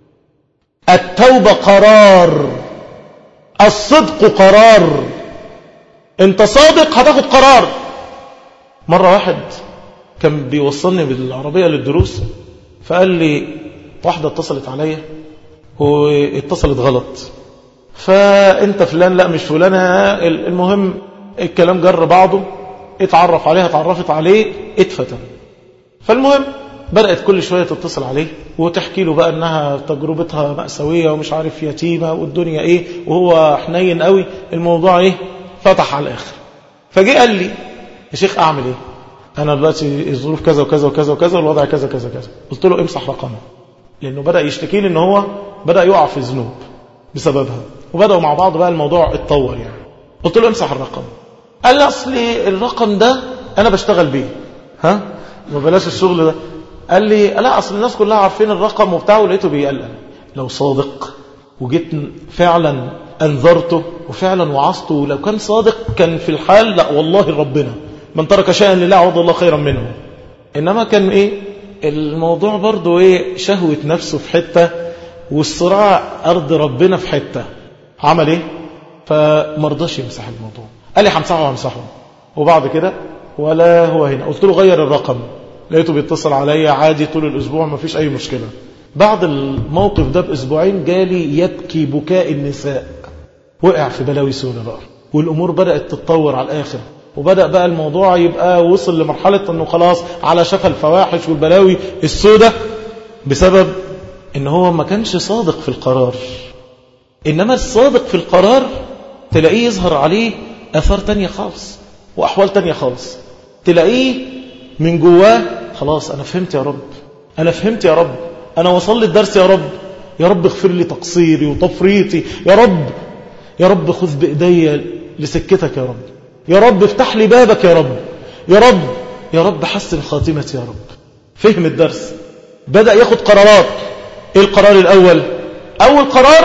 التوبة قرار، الصدق قرار. انت صادق هتاخد قرار. مرة واحد كان بيوصلني بالعربية للدروس، فقال لي واحدة اتصلت عليا واتصلت غلط، فانت فلان، لا مش فلانة، المهم الكلام جر بعضه، اتعرف عليها اتعرفت عليه اتفتن. فالمهم بدأت كل شوية تتصل عليه وتحكي له بقى انها تجربتها مأساوية ومش عارف يتيمة والدنيا ايه، وهو حنين قوي. الموضوع ايه فتح على الاخر. فجي قال لي يا شيخ اعمل ايه، انا دلوقتي الظروف كذا وكذا وكذا وكذا والوضع كذا كذا كذا. قلت له امسح رقمه، لانه بدأ يشتكي لي ان هو بدأ يقع في ذنوب بسببها، وبدأوا مع بعض بقى الموضوع اتطور يعني. قلت له امسح الرقم. قال لي اصلي الرقم ده انا بشتغل بيه. ها ما بلاش الشغل ده. قال لي لا اصل الناس كلها عارفين الرقم وبتاعه، ولقيته بيقلق. لو صادق وجيت فعلا انذرته وفعلا وعظته، ولو كان صادق كان في الحال لا والله ربنا من ترك شيئا لله عوض الله خيرا منه. انما كان ايه الموضوع برضو ايه شهوة نفسه في حتة والصراع ارض ربنا في حتة. عمل ايه فمرضاش يمسح الموضوع. قال لي همسحه همسحه وبعد كده ولا هو هنا. قلت له غير الرقم، لقيته بيتصل عليا عادي طول الاسبوع ما فيش اي مشكلة. بعد الموقف ده باسبوعين جالي يبكي بكاء النساء، وقع في بلاوي سودة بقى، والامور بدأت تتطور على الاخر، وبدأ بقى الموضوع يبقى وصل لمرحلة انه خلاص على شفا الفواحش والبلاوي السودة، بسبب ان هو ما كانش صادق في القرار. انما الصادق في القرار تلاقيه يظهر عليه اثار تانية خالص واحوال تانية خالص. تلاقيه من جواه خلاص انا فهمت يا رب، انا فهمت يا رب، انا وصل لي الدرس يا رب، يا رب اغفر لي تقصيري وتفريطي، يا رب يا رب خذ بايدي لسكتك يا رب، يا رب افتح لي بابك يا رب، يا رب يا رب حسن خاتمتي يا رب. فهم الدرس، بدأ ياخد قرارات. ايه القرار الاول؟ اول قرار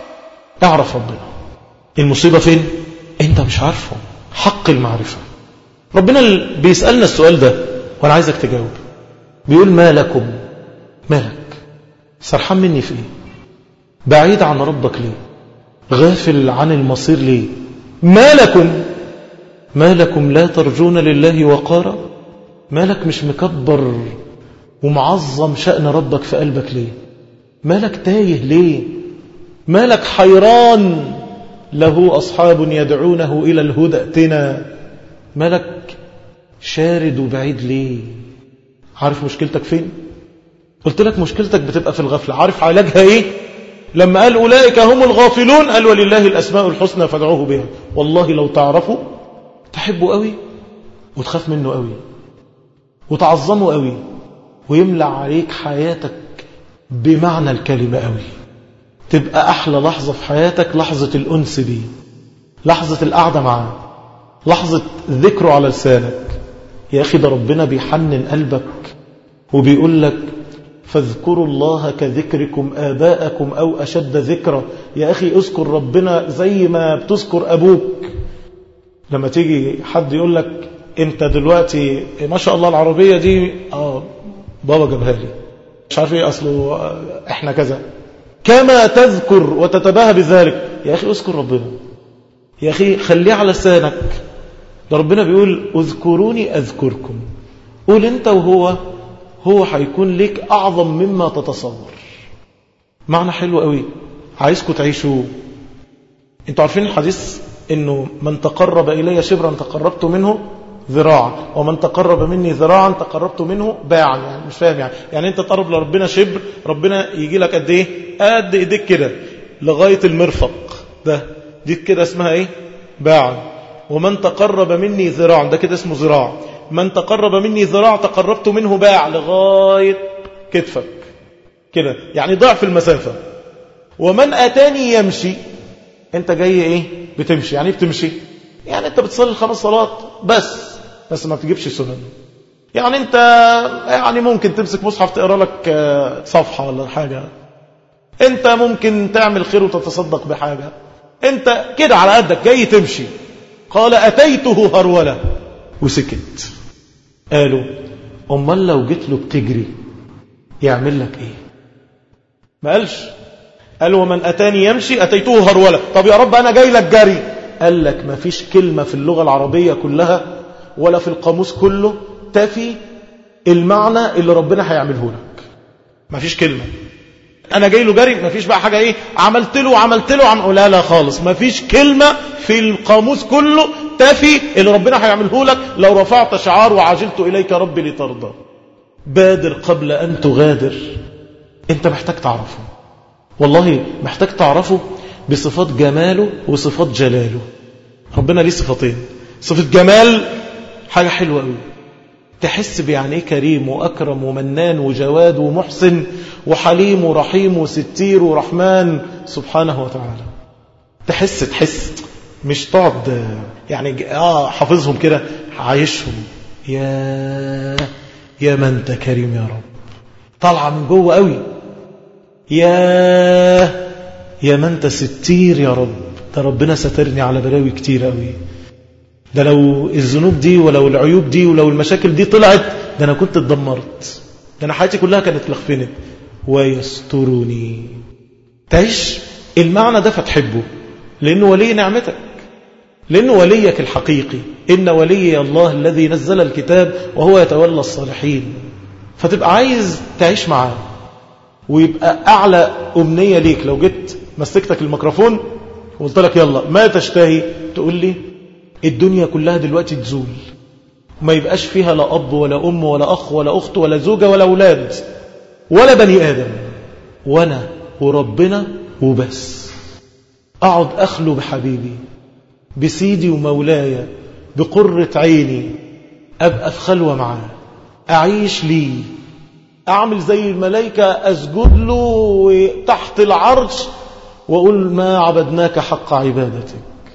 اعرف ربنا. المصيبة فين؟ انت مش عارفه، حق المعرفة. ربنا بيسألنا السؤال ده وانا عايزك تجاوب. بيقول ما لكم، مالك سرحان مني في ايه؟ بعيد عن ربك ليه؟ غافل عن المصير ليه؟ ما لكم ما لكم لا ترجون لله وقارا؟ مالك مش مكبر ومعظم شأن ربك في قلبك ليه؟ مالك تايه ليه؟ مالك حيران له أصحاب يدعونه إلى الهدى ائتنا؟ مالك شارد وبعيد ليه؟ عارف مشكلتك فين؟ قلت لك مشكلتك بتبقى في الغفلة. عارف علاجها ايه؟ لما قال أولئك هم الغافلون قال ولله الأسماء الحسنى فادعوه بها. والله لو تعرفوا تحبه قوي وتخاف منه قوي وتعظمه قوي ويملأ عليك حياتك بمعنى الكلمة قوي. تبقى أحلى لحظة في حياتك لحظة الأنس بيه، لحظة القعدة معاه، لحظة ذكره على لسانك. يا أخي ده ربنا بيحنن قلبك وبيقول لك فاذكروا الله كذكركم آباءكم أو أشد ذكرا. يا أخي اذكر ربنا زي ما بتذكر أبوك. لما تيجي حد يقول لك انت دلوقتي ما شاء الله العربية دي آه بابا جابها لي، مش عارف ايه أصله احنا كذا، كما تذكر وتتباهى بذلك. يا أخي اذكر ربنا، يا أخي خليه على لسانك. ده ربنا بيقول اذكروني أذكركم. قول انت وهو، هو هيكون لك أعظم مما تتصور. معنى حلو قوي عايزكم تعيشوا. انتوا عارفين الحديث انه من تقرب إلي شبرا تقربت منه ذراعا، ومن تقرب مني ذراعا تقربت منه باعا. يعني مش فاهم يعني يعني انت تقرب لربنا شبر، ربنا يجي لك قد ايه؟ قد ايديك كده لغاية المرفق ده، دي كده اسمها ايه؟ باعا. ومن تقرب مني ذراعا ده كده اسمه ذراع. من تقرب مني ذراع تقربت منه باع لغاية كتفك كده، يعني ضعف المسافة. ومن أتاني يمشي، انت جاي ايه؟ بتمشي. يعني بتمشي يعني انت بتصلي الخمس صلات بس بس ما بتجيبش سنن. يعني انت يعني ممكن تمسك مصحف تقرأ لك صفحة ولا حاجة، انت ممكن تعمل خير وتتصدق بحاجة، انت كده على قدك جاي تمشي. قال أتيته هرولة وسكت. قالوا أمال لو جيت له بتجري يعمل لك ايه؟ ما قالش. قال ومن أتاني يمشي أتيته هرولة. طب يا رب أنا جاي لك جري. قال لك ما فيش كلمة في اللغة العربية كلها ولا في القاموس كله تفي المعنى اللي ربنا هيعمله لك. ما فيش كلمة. أنا جاي له جري، ما فيش بقى حاجة إيه عملت له وعملت له عم لا لا خالص. ما فيش كلمة في القاموس كله تفي اللي ربنا هيعمله لك لو رفعت شعار وعجلت إليك ربي لترضى. بادر قبل أن تغادر. أنت محتاج تعرفه، والله محتاج تعرفه بصفات جماله وصفات جلاله. ربنا ليه صفتين، صفة جمال حاجة حلوة قوي، تحس بيعني ايه كريم وأكرم ومنان وجواد ومحسن وحليم ورحيم وستير ورحمن سبحانه وتعالى. تحس تحس مش تقعد يعني اه حافظهم كده، عايشهم. يا يا من انت كريم يا رب، طالعه من جوه قوي. يا يا من انت ستير يا رب، ده ربنا سترني على بلاوي كتير قوي. ده لو الذنوب دي ولو العيوب دي ولو المشاكل دي طلعت، ده انا كنت اتدمرت، ده انا حياتي كلها كانت لخفنت. ويسترني. تعيش المعنى ده فتحبه، لانه ولي نعمتك، لأنه وليك الحقيقي. إن ولي الله الذي نزل الكتاب وهو يتولى الصالحين. فتبقى عايز تعيش معاه، ويبقى أعلى أمنية ليك لو جيت مسكتك الميكروفون وقلت لك يلا ما تشتهي، تقول لي الدنيا كلها دلوقتي تزول، ما يبقاش فيها لا أب ولا أم ولا أخ ولا أخت ولا زوجة ولا أولاد ولا بني آدم، وأنا وربنا وبس. أقعد أخلو بحبيبي، بسيدي ومولاي، بقرة عيني، أبقى في خلوة معاه، أعيش ليه، أعمل زي الملائكة، أسجد له تحت العرش وأقول ما عبدناك حق عبادتك.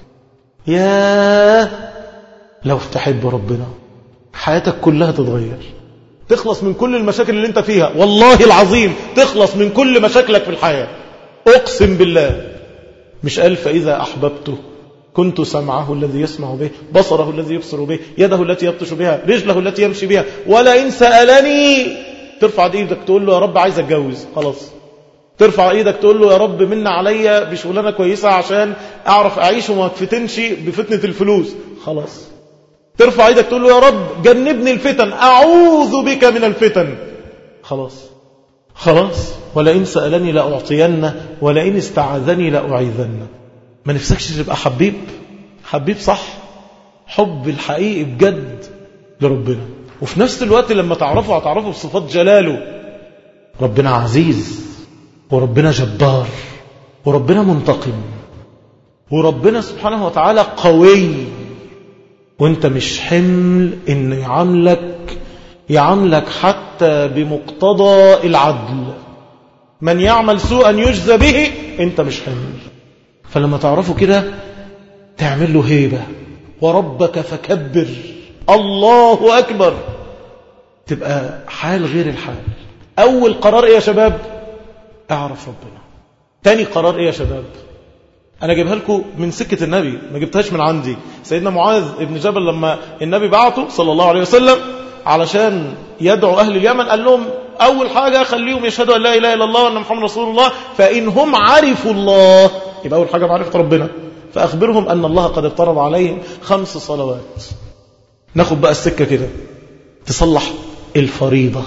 يا لو تحب ربنا حياتك كلها تتغير، تخلص من كل المشاكل اللي انت فيها، والله العظيم تخلص من كل مشاكلك في الحياة، أقسم بالله. مش قال فإذا أحببته كنت سمعه الذي يسمع به، بصره الذي يبصر به، يده التي يبطش بها، رجله التي يمشي بها، ولئن سألني. ترفع ايدك تقول له يا رب عايز اتجوز، خلاص. ترفع ايدك تقول له يا رب من عليا بشغلانه كويسه عشان اعرف اعيش وما اتفتنش بفتنه الفلوس، خلاص. ترفع ايدك تقول له يا رب جنبني الفتن، اعوذ بك من الفتن، خلاص خلاص. ولئن سألني لأعطينه ولئن استعاذني لأعيذنه. ما نفسكش تبقى حبيب، حبيب صح، حب الحقيقي بجد لربنا، وفي نفس الوقت لما تعرفه هتعرفه بصفات جلاله. ربنا عزيز، وربنا جبار، وربنا منتقم، وربنا سبحانه وتعالى قوي، وانت مش حمل انه يعاملك يعاملك حتى بمقتضى العدل. من يعمل سوءا يجزى به، انت مش حمل. فلما تعرفه كده تعمل له هيبة، وربك فكبر، الله أكبر، تبقى حال غير الحال. أول قرار إيه يا شباب؟ اعرف ربنا. تاني قرار إيه يا شباب؟ أنا جايبها لكم من سكة النبي، ما جبتهاش من عندي. سيدنا معاذ ابن جبل لما النبي بعته صلى الله عليه وسلم علشان يدعو أهل اليمن، قال لهم أول حاجة خليهم يشهدوا أن لا إله إلا الله وأن محمد رسول الله، فإنهم عرفوا الله، يبقى أول حاجة معرفة ربنا، فأخبرهم أن الله قد افترض عليهم خمس صلوات. ناخد بقى السكة كده، تصلح الفريضة.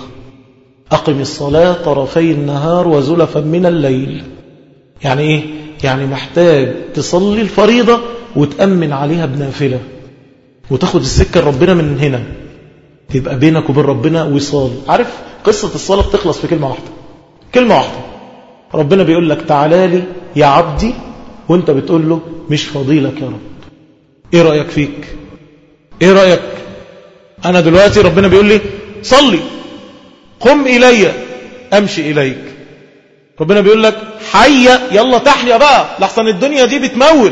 أقم الصلاة طرفي النهار وزلفا من الليل. يعني إيه؟ يعني محتاج تصلي الفريضة وتأمن عليها بنافلة، وتاخد السكة ربنا من هنا، تبقى بينك وبين ربنا وصال. عارف قصة الصلاة بتخلص في كلمة واحدة، كلمة واحدة. ربنا بيقول لك تعالى لي يا عبدي، وانت بتقول له مش فضيلك يا رب. ايه رأيك فيك؟ ايه رأيك؟ انا دلوقتي ربنا بيقول لي صلي، قم الي امشي اليك. ربنا بيقول لك حيا، يلا تحيا بقى لحسن الدنيا دي بتموت،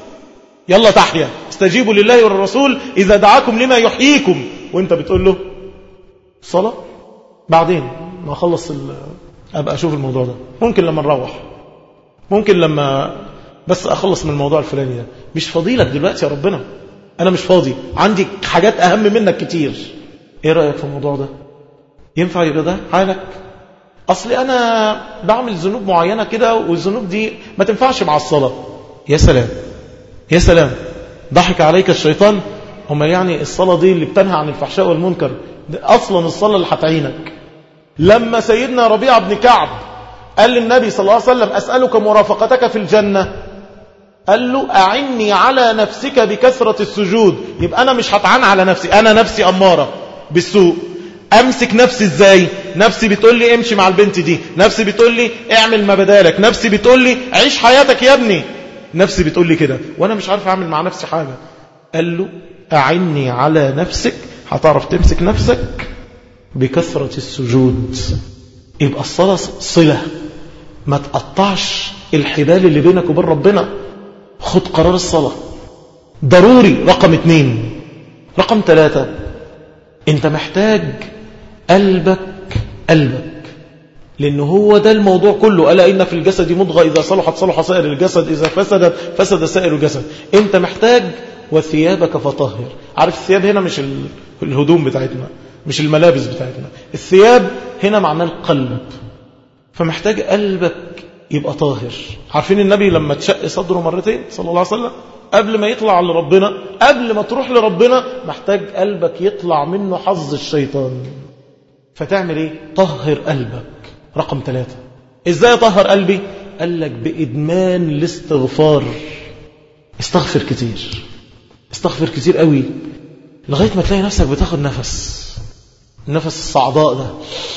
يلا تحيا، استجيبوا لله والرسول اذا دعاكم لما يحييكم، وانت بتقول له صلاة بعدين ما اخلص ابقى اشوف الموضوع ده، ممكن لما نروح، ممكن لما بس اخلص من الموضوع الفلاني ده. مش فاضيلك دلوقتي يا ربنا، انا مش فاضي، عندي حاجات اهم منك كتير. ايه رأيك في الموضوع ده؟ ينفع يبقى ده حالك؟ اصلي انا بعمل ذنوب معينة كده، والذنوب دي ما تنفعش مع الصلاة. يا سلام يا سلام، ضحك عليك الشيطان. هم يعني الصلاة دي اللي بتنهى عن الفحشاء والمنكر، اصلا الصلاة اللي هتعينك. لما سيدنا ربيعة بن كعب قال للنبي صلى الله عليه وسلم أسألك مرافقتك في الجنة، قال له أعني على نفسك بكثرة السجود. يبقى أنا مش هتعان على نفسي، أنا نفسي أمارة بالسوء، امسك نفسي ازاي؟ نفسي بتقول لي امشي مع البنت دي، نفسي بتقول لي اعمل ما بدالك، نفسي بتقول لي عيش حياتك يا ابني، نفسي بتقول لي كده وانا مش عارف اعمل مع نفسي حاجة. قال له اعني على نفسك، هتعرف تمسك نفسك بكثرة السجود. يبقى الصلاة صلة، ما تقطعش الحبال اللي بينك وبين ربنا. خد قرار الصلاة ضروري. رقم اتنين. رقم ثلاثة، انت محتاج قلبك قلبك لأنه هو ده الموضوع كله. ألا إن في الجسد مضغة إذا صلحت صلح سائر الجسد، إذا فسدت فسد سائر الجسد. انت محتاج وثيابك فطهر. عارف الثياب هنا مش الهدوم بتاعتنا، مش الملابس بتاعتنا، الثياب هنا معناه القلب. فمحتاج قلبك يبقى طاهر. عارفين النبي لما تشق صدره مرتين صلى الله عليه وسلم قبل ما يطلع لربنا، قبل ما تروح لربنا محتاج قلبك يطلع منه حظ الشيطان. فتعمل ايه؟ طهر قلبك. رقم ثلاثة. ازاي اطهر قلبي؟ قال لك بإدمان الاستغفار. استغفر كتير، استغفر كتير قوي لغاية ما تلاقي نفسك بتاخد نفس، النفس الصعداء ده.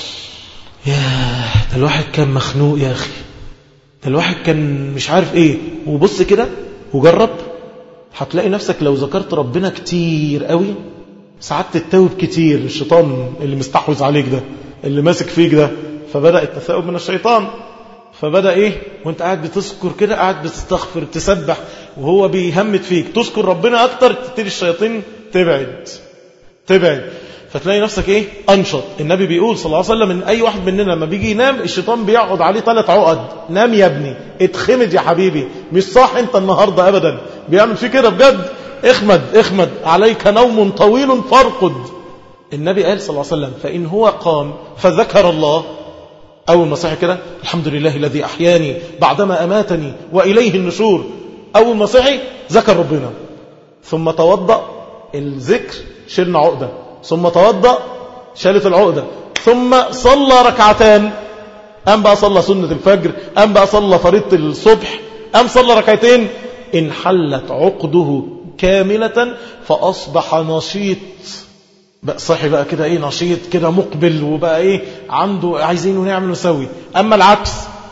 ياه، ده الواحد كان مخنوق يا أخي، ده الواحد كان مش عارف ايه. وبص كده وجرب، هتلاقي نفسك لو ذكرت ربنا كتير قوي ساعات تتوب كتير. الشيطان اللي مستحوذ عليك ده، اللي ماسك فيك ده، فبدأ التثاؤب من الشيطان. فبدأ ايه؟ وانت قاعد بتذكر كده، قاعد بتستغفر تسبح وهو بيهمت فيك، تذكر ربنا اكتر، تبتدي الشياطين تبعد تبعد فتلاقي نفسك ايه؟ انشط. النبي بيقول صلى الله عليه وسلم ان اي واحد مننا لما بيجي ينام الشيطان بيقعد عليه ثلاث عقد. نام يا ابني، اتخمد يا حبيبي، مش صح انت النهارده ابدا. بيعمل فيه كده بجد. اخمد اخمد، عليك نوم طويل فارقد. النبي قال صلى الله عليه وسلم فإن هو قام فذكر الله، أول ما صحي كده الحمد لله الذي أحياني بعدما أماتني وإليه النشور، أول ما صحي ذكر ربنا، ثم توضأ، الذكر شلنا عقدة، ثم توضأ شالت العقدة، ثم صلى ركعتان، أم بقى صلى سنة الفجر، أم بقى صلى فريضة الصبح، أم صلى ركعتين، انحلت عقده كاملة فأصبح نشيط. بقى صحي بقى كده ايه، نشيط كده مقبل، وبقى ايه عنده عايزين ونعمل ونسوي. اما العكس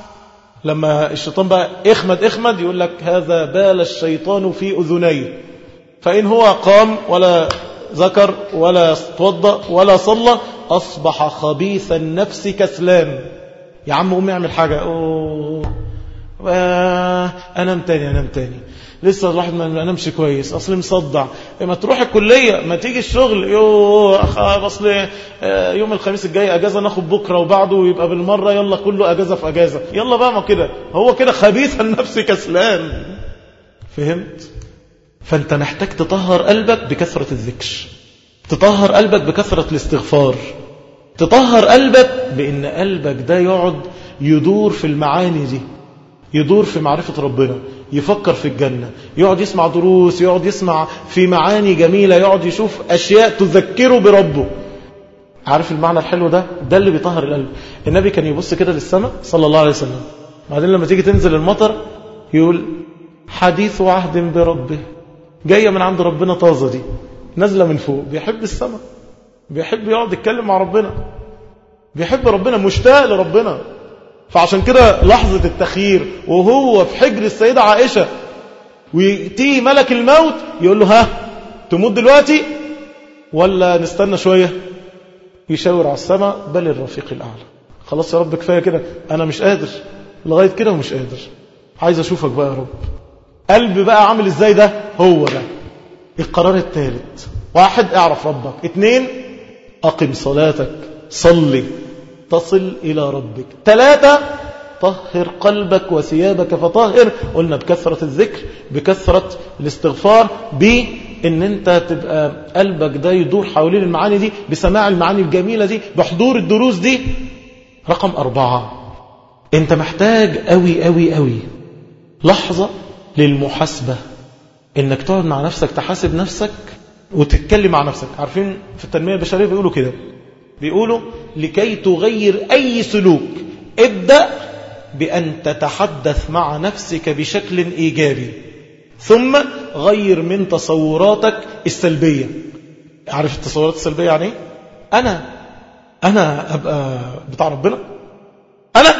لما الشيطان بقى اخمد اخمد، يقول لك هذا بال الشيطان في اذنيه. فان هو قام ولا ذكر ولا توضأ ولا صلى اصبح خبيث النفس كسلان. يا عم قوم اعمل حاجه، اوه انام تاني انام تاني، لسه الواحد ما نمشي كويس، اصل مصدع، ما تروح الكليه، ما تيجي الشغل، يوه اصل يوم الخميس الجاي اجازه، ناخد بكره وبعده ويبقى بالمره، يلا كله اجازه في اجازه، يلا بقى. ما كده هو كده خبيث النفس كسلان. فهمت؟ فانت محتاج تطهر قلبك بكثره الذكر، تطهر قلبك بكثره الاستغفار، تطهر قلبك بان قلبك ده يقعد يدور في المعاني دي، يدور في معرفة ربنا، يفكر في الجنة، يقعد يسمع دروس، يقعد يسمع في معاني جميلة، يقعد يشوف أشياء تذكره بربه. عارف المعنى الحلو ده؟ ده اللي بيطهر القلب. النبي كان يبص كده للسماء صلى الله عليه وسلم، بعدين لما تيجي تنزل المطر يقول حديث عهد بربه، جاية من عند ربنا طازة دي، نازلة من فوق. بيحب السماء، بيحب يقعد يتكلم مع ربنا، بيحب ربنا، مشتاق لربنا. فعشان كده لحظة التخيير وهو في حجر السيدة عائشة ويأتيه ملك الموت يقول له ها تموت دلوقتي ولا نستنى شوية؟ يشاور على السماء، بل الرفيق الأعلى. خلاص يا رب كفاية كده، أنا مش قادر لغاية كده ومش قادر، عايز أشوفك بقى يا رب. قلب بقى عامل إزاي ده؟ هو ده القرار الثالث. واحد، اعرف ربك. اثنين، أقم صلاتك، صلي تصل إلى ربك. ثلاثة، طهر قلبك وثيابك فطهر. قلنا بكثرة الذكر، بكثرة الاستغفار، بأن انت تبقى قلبك ده يدور حوالين المعاني دي، بسماع المعاني الجميلة دي، بحضور الدروس دي. رقم أربعة، انت محتاج قوي قوي قوي لحظة للمحاسبة، انك تقعد مع نفسك، تحاسب نفسك وتتكلم مع نفسك. عارفين في التنمية البشرية بيقولوا كده، بيقولوا لكي تغير أي سلوك ابدأ بأن تتحدث مع نفسك بشكل إيجابي، ثم غير من تصوراتك السلبية. عارف التصورات السلبية يعني ايه؟ أنا أنا أبقى بتاع ربنا؟ أنا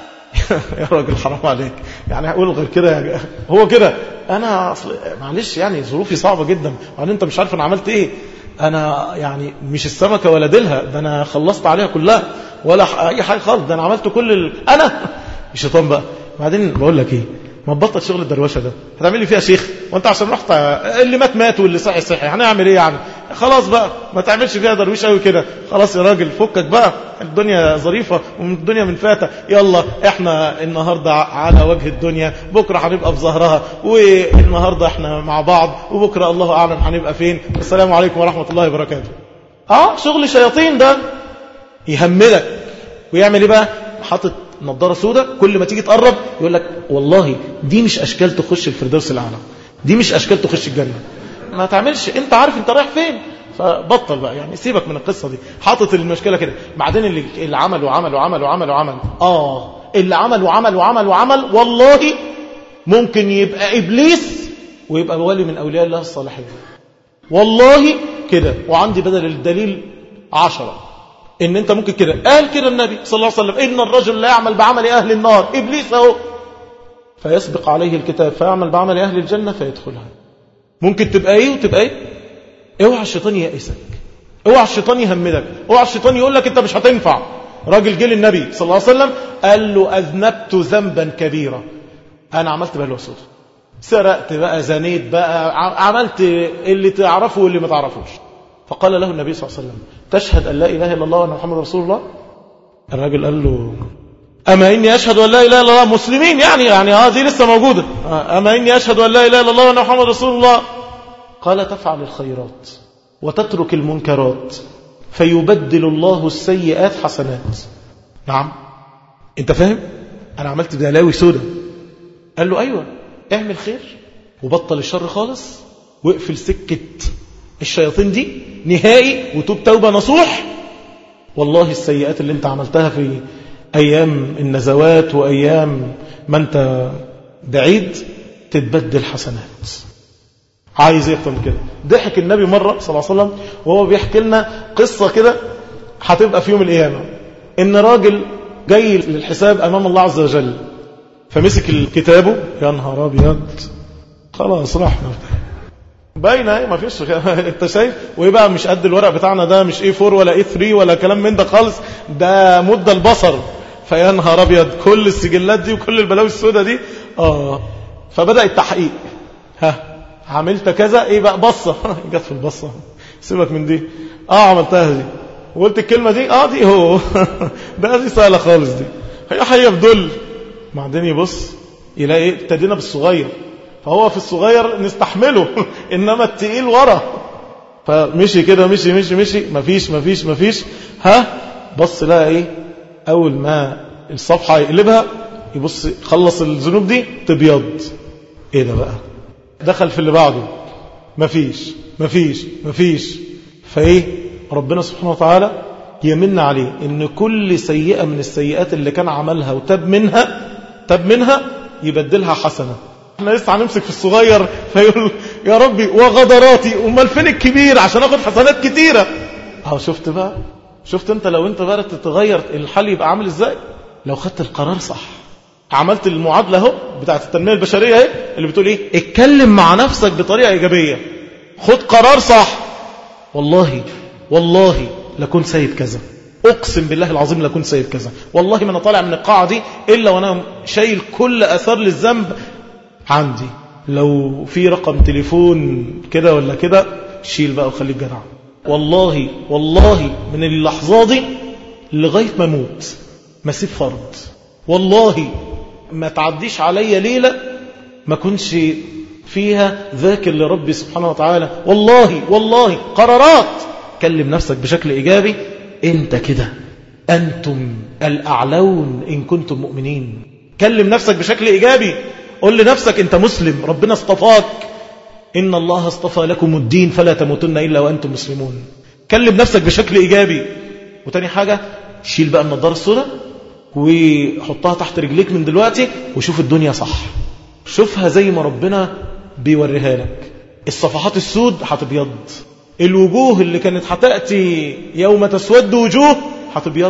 يا راجل حرام عليك، يعني هقول غير كده؟ هو كده أنا أصل معلش يعني ظروفي صعبة جدا، وأنا أنت مش عارف أنا عملت إيه. أنا يعني مش السمكة ولا ديلها، ده أنا خلصت عليها كلها ولا أي حاجة خالص، ده أنا عملت كل ال... أنا الشيطان بقى. بعدين بقول لك إيه، ما تبطل شغل الدروشه ده، هتعمل لي فيها شيخ وانت عشان رحت اللي مات مات واللي صحي صحي، هنعمل ايه يعني؟ خلاص بقى ما تعملش فيها درويش قوي كده، خلاص يا راجل فكك بقى، الدنيا ظريفه ومن الدنيا من فاتة، يلا احنا النهارده على وجه الدنيا، بكره هنبقى في ظهرها، والنهارده احنا مع بعض، وبكره الله اعلم هنبقى فين. السلام عليكم ورحمه الله وبركاته. اه شغل شياطين ده، يهملك ويعمل ايه بقى؟ حاطط نظاره سوداء، كل ما تيجي تقرب يقول لك والله دي مش اشكال تخش الفردوس الاعلى، دي مش اشكال تخش الجنه. ما تعملش، انت عارف انت رايح فين، فبطل بقى يعني، سيبك من القصه دي. حاطط المشكله كده. بعدين اللي, اللي عمل وعمل وعمل وعمل وعمل اه اللي عمل وعمل وعمل وعمل والله ممكن يبقى ابليس ويبقى ولي من اولياء الله الصالحين، والله كده. وعندي بدل الدليل عشرة ان انت ممكن كده. قال كده النبي صلى الله عليه وسلم: ان الرجل لا يعمل بعمل اهل النار، ابليس اهو، فيسبق عليه الكتاب فيعمل بعمل اهل الجنه فيدخلها. ممكن تبقى ايه وتبقى ايه. اوعى الشيطان ييأسك، اوعى الشيطان يهمدك، اوعى الشيطان يقول لك انت مش هتنفع. راجل جه للنبي صلى الله عليه وسلم قال له: اذنبت ذنبا كبيرا، انا عملت بقى الوسوسه، سرقت بقى، زنيت بقى، عملت اللي تعرفه واللي ما تعرفوش. فقال له النبي صلى الله عليه وسلم: تشهد أن لا إله إلا الله وأن محمد رسول الله؟ الراجل قال له: أما إني أشهد أن لا إله إلا الله، مسلمين يعني يعني هذه لسه موجودة، أما إني أشهد أن لا إله إلا الله وأن محمد رسول الله. قال: تفعل الخيرات وتترك المنكرات فيبدل الله السيئات حسنات. نعم، أنت فاهم؟ أنا عملت بلاوي سودة. قال له: أيوة، اعمل خير وبطل الشر خالص، واقفل سكة الشياطين دي نهائي، وتوب توبة نصوح. والله السيئات اللي انت عملتها في أيام النزوات وأيام ما انت بعيد تتبدل حسنات. عايز ايه اكتر من كده؟ ضحك النبي مرة صلى الله عليه وسلم وهو بيحكي لنا قصة كده هتبقى في يوم القيامة، ان راجل جاي للحساب أمام الله عز وجل، فمسك الكتابه، يا نهار أبيض، خلاص راح باينه ايه، ما فيش انت شايف. وايه بقى، مش قد الورق بتاعنا ده، مش ايه فور ولا ايه ثري ولا كلام من ده خالص، ده مد البصر. فيا نهار ابيض، كل السجلات دي وكل البلاوي السوداء دي. اه فبدا التحقيق. ها عملت كذا، ايه بقى، بصه جت في البصه، سيبك من دي. اه عملتها دي وقلت الكلمه دي، اه دي هو ده دي سهله خالص دي، هي حيه بدل. بعدين يبص يلاقي ايه، ابتدينا بالصغير، فهو في الصغير نستحمله إنما التقيل ورا. فمشي كده، مشي مشي مشي، مفيش مفيش مفيش. ها بص لها ايه، أول ما الصفحة يقلبها يبص خلص الذنوب دي تبيض. ايه ده بقى، دخل في اللي بعده، مفيش مفيش مفيش. فايه ربنا سبحانه وتعالى يمن عليه ان كل سيئة من السيئات اللي كان عملها وتاب منها تاب منها يبدلها حسنة. احنا لسه هنمسك في الصغير، فيقول يا ربي وغدراتي، امال فين الكبير عشان اخد حسنات كتيره. اهو شفت بقى، شفت انت لو انت بقى تتغير الحل يبقى عامل ازاي. لو خدت القرار صح، عملت المعادله اهو بتاعت التنميه البشريه اهي اللي بتقول ايه، اتكلم مع نفسك بطريقه ايجابيه، خد قرار صح، والله والله لكون سايب كذا، اقسم بالله العظيم لكون سايب كذا، والله ما انا طالع من القاعه دي الا وانا شايل كل اثار للذنب عندي. لو في رقم تليفون كده ولا كده شيل بقى وخليك جدع. والله والله من اللحظة دي لغاية ما موت ما سيب فرض، والله ما تعديش عليا ليلة ما كنش فيها ذاكر لربي سبحانه وتعالى. والله والله قرارات. كلم نفسك بشكل إيجابي، انت كده أنتم الأعلون إن كنتم مؤمنين. كلم نفسك بشكل إيجابي، قل لنفسك انت مسلم، ربنا اصطفاك، ان الله اصطفى لكم الدين فلا تموتن الا وانتم مسلمون. كلم نفسك بشكل ايجابي. وتاني حاجة، شيل بقى النضاره السوداء وحطها تحت رجليك من دلوقتي وشوف الدنيا صح، شوفها زي ما ربنا بيوريها لك. الصفحات السود هتبيض، الوجوه اللي كانت هتأتي يوم تسود وجوه هتبيض.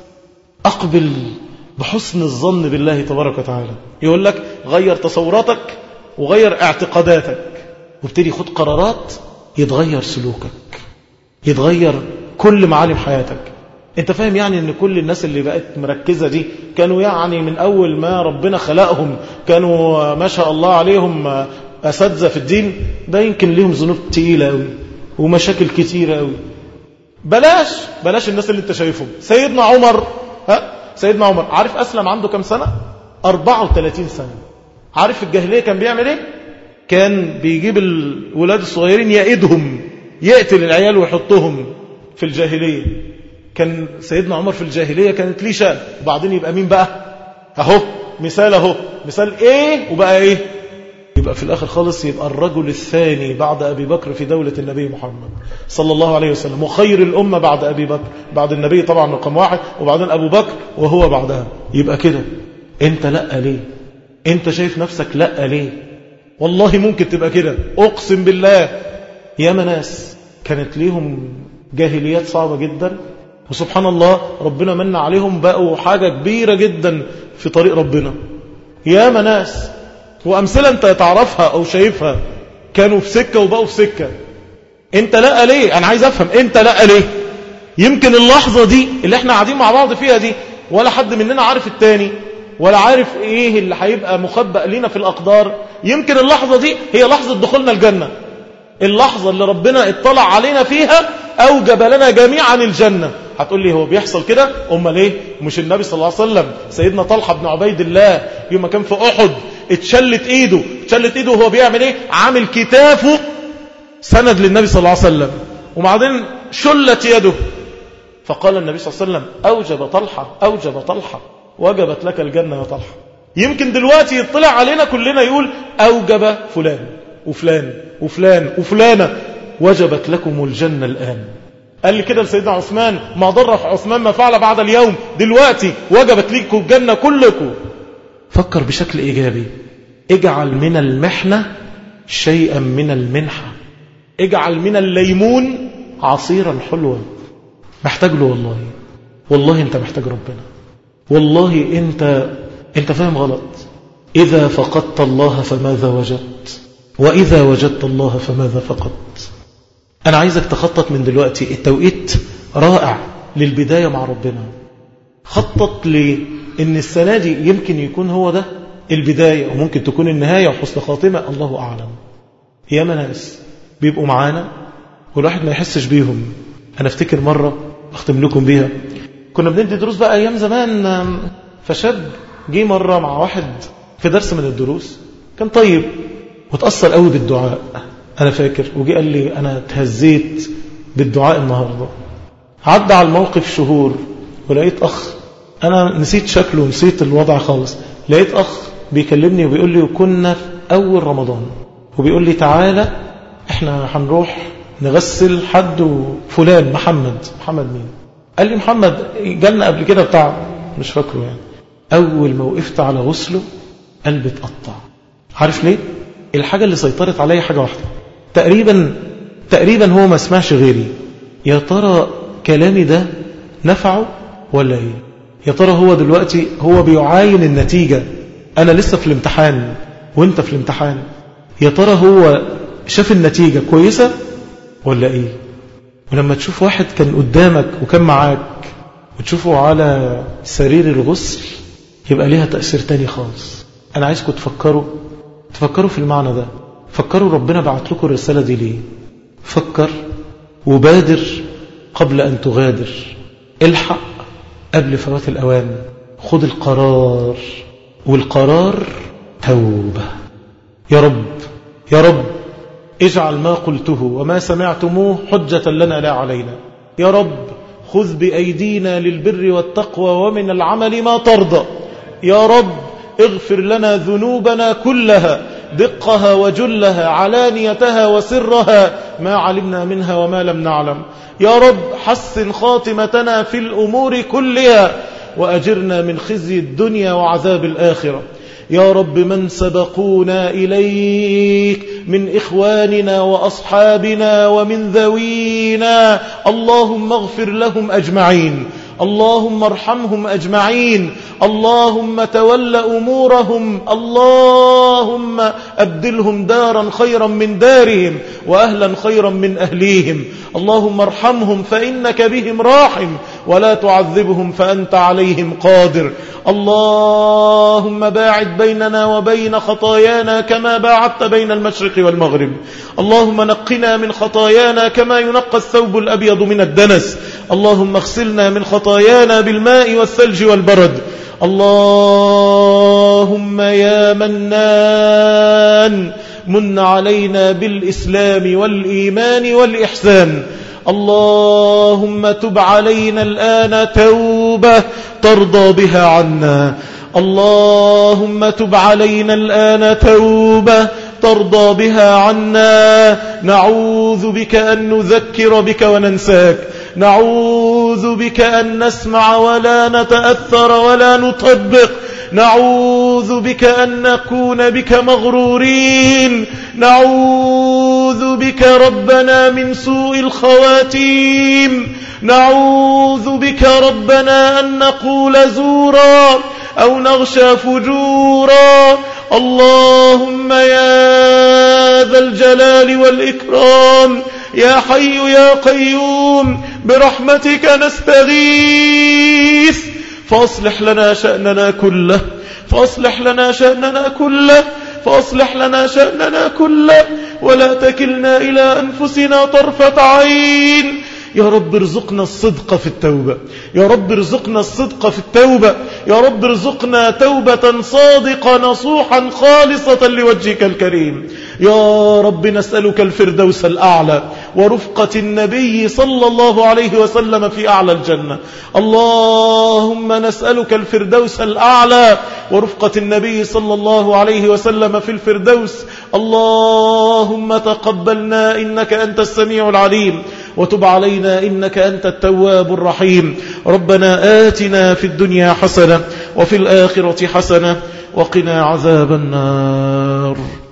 أقبل بحسن الظن بالله تبارك وتعالى. يقول لك غير تصوراتك وغير اعتقاداتك وابتدي خد قرارات، يتغير سلوكك، يتغير كل معالم حياتك. انت فاهم يعني ان كل الناس اللي بقت مركزة دي كانوا يعني من اول ما ربنا خلقهم كانوا ما شاء الله عليهم اساتذة في الدين؟ ده يمكن ليهم ذنوب تقيلة قوي ومشاكل كتيرة قوي. بلاش بلاش الناس اللي انت شايفهم. سيدنا عمر، ها سيدنا عمر عارف اسلم عنده كم سنة؟ أربعة وثلاثين سنة. عارف في الجاهلية كان بيعمل ايه؟ كان بيجيب الولاد الصغيرين يقيدهم، يقتل العيال ويحطهم في الجاهلية. كان سيدنا عمر في الجاهلية كانت ليه شأن. وبعدين يبقى مين بقى؟ اهو مثال، اهو مثال ايه وبقى ايه؟ يبقى في الاخر خالص يبقى الرجل الثاني بعد ابي بكر في دولة النبي محمد صلى الله عليه وسلم، وخير الامة بعد ابي بكر، بعد النبي طبعا رقم واحد، وبعدين ابو بكر وهو بعدها. يبقى كده انت لا ليه؟ انت شايف نفسك لا ليه؟ والله ممكن تبقى كده، اقسم بالله. يا ناس كانت ليهم جاهليات صعبة جدا، وسبحان الله ربنا من عليهم بقوا حاجة كبيرة جدا في طريق ربنا. يا ناس وأمثلة أنت تعرفها أو شايفها كانوا في سكة وبقوا في سكة. أنت لا ليه؟ أنا عايز أفهم أنت لا ليه؟ يمكن اللحظة دي اللي احنا قاعدين مع بعض فيها دي ولا حد مننا عارف التاني ولا عارف ايه اللي هيبقى مخبأ لنا في الأقدار. يمكن اللحظة دي هي لحظة دخولنا الجنة، اللحظة اللي ربنا اطلع علينا فيها أوجب لنا جميعا الجنة. هتقول لي هو بيحصل كده؟ أمال ليه؟ مش النبي صلى الله عليه وسلم سيدنا طلحة بن عبيد الله يوم كان في أحد اتشلت ايده اتشلت ايده وهو بيعمل ايه؟ عامل كتافه سند للنبي صلى الله عليه وسلم، وبعدين شلت يده. فقال النبي صلى الله عليه وسلم أوجب طلحة أوجب طلحة وجبت لك الجنة يا طلحة. يمكن دلوقتي يطلع علينا كلنا يقول أوجب فلان وفلان وفلان وفلانة وجبت لكم الجنة الآن. قال لي كده لسيدنا عثمان ما ضر عثمان ما فعل بعد اليوم، دلوقتي وجبت لكم الجنة كلكم. فكر بشكل إيجابي، اجعل من المحنة شيئا من المنحة، اجعل من الليمون عصيرا حلوا. محتاج له والله، والله انت محتاج ربنا، والله انت انت فاهم غلط. إذا فقدت الله فماذا وجدت، وإذا وجدت الله فماذا فقدت. أنا عايزك تخطط من دلوقتي، التوقيت رائع للبداية مع ربنا. خطط لأن السنة دي يمكن يكون هو ده البداية، وممكن تكون النهاية وحسن خاتمة، الله أعلم. يا ناس بيبقوا معانا والواحد ما يحسش بيهم. أنا افتكر مرة أختم لكم بيها، كنا بندي دروس بقى أيام زمان، فشاب جه مرة مع واحد في درس من الدروس كان طيب وتأثر قوي بالدعاء، أنا فاكر، وجي قال لي أنا تهزيت بالدعاء النهاردة. عدى على الموقف شهور ولقيت أخ أنا نسيت شكله ونسيت الوضع خالص، لقيت أخ بيكلمني وبيقول لي وكنا في أول رمضان وبيقول لي تعالى إحنا هنروح نغسل حد وفلان محمد. محمد مين؟ قال لي محمد جالنا قبل كده بتاع مش فاكره يعني. أول ما وقفت على غسله قلبي اتقطع. عارف ليه؟ الحاجة اللي سيطرت عليا حاجة واحدة تقريبا تقريبا هو ما سمعش غيري. يا ترى كلامي ده نفعه ولا ايه؟ يا ترى هو دلوقتي هو بيعاين النتيجة، أنا لسه في الامتحان وانت في الامتحان، يا ترى هو شاف النتيجة كويسة ولا ايه؟ ولما تشوف واحد كان قدامك وكان معاك وتشوفه على سرير الغسل يبقى ليها تأثير تاني خالص. أنا عايزكم تفكروا تفكروا في المعنى ده، فكروا ربنا بعت لكم الرسالة دي ليه. فكر وبادر قبل أن تغادر، الحق قبل فوات الأوان، خذ القرار، والقرار توبة. يا رب يا رب اجعل ما قلته وما سمعتموه حجة لنا لا علينا. يا رب خذ بأيدينا للبر والتقوى ومن العمل ما ترضى. يا رب اغفر لنا ذنوبنا كلها دقها وجلها علانيتها وسرها ما علمنا منها وما لم نعلم. يا رب حسن خاتمتنا في الأمور كلها وأجرنا من خزي الدنيا وعذاب الآخرة. يا رب من سبقونا إليك من إخواننا وأصحابنا ومن ذوينا اللهم اغفر لهم أجمعين، اللهم ارحمهم أجمعين، اللهم تول أمورهم، اللهم أبدلهم دارا خيرا من دارهم وأهلا خيرا من أهليهم. اللهم ارحمهم فإنك بهم راحم، ولا تعذبهم فأنت عليهم قادر. اللهم باعد بيننا وبين خطايانا كما باعدت بين المشرق والمغرب. اللهم نقنا من خطايانا كما ينقى الثوب الأبيض من الدنس. اللهم اغسلنا من خطايانا بالماء والثلج والبرد. اللهم يا منان من علينا بالإسلام والإيمان والإحسان. اللهم تب علينا الآن توبة ترضى بها عنا. اللهم تب علينا الآن توبة ترضى بها عنا. نعوذ بك أن نذكر بك وننساك، نعوذ بك أن نسمع ولا نتأثر ولا نطبق، نعوذ بك أن نكون بك مغرورين، نعوذ بك ربنا من سوء الخواتيم، نعوذ بك ربنا أن نقول زورا أو نغشى فجورا. اللهم يا ذا الجلال والإكرام، يا حي يا قيوم، برحمتك نستغيث، فأصلح لنا شأننا كله، فأصلح لنا شأننا كله، فأصلح لنا شأننا كله، ولا تكلنا إلى أنفسنا طرفة عين. يا رب ارزقنا الصدق في التوبة، يا رب ارزقنا الصدق في التوبة، يا رب ارزقنا توبة صادقة نصوحا خالصة لوجهك الكريم. يا رب نسألك الفردوس الأعلى ورفقة النبي صلى الله عليه وسلم في أعلى الجنة. اللهم نسألك الفردوس الأعلى ورفقة النبي صلى الله عليه وسلم في الفردوس. اللهم تقبلنا إنك أنت السميع العليم، وتب علينا إنك أنت التواب الرحيم. ربنا آتنا في الدنيا حسنة وفي الآخرة حسنة وقنا عذاب النار.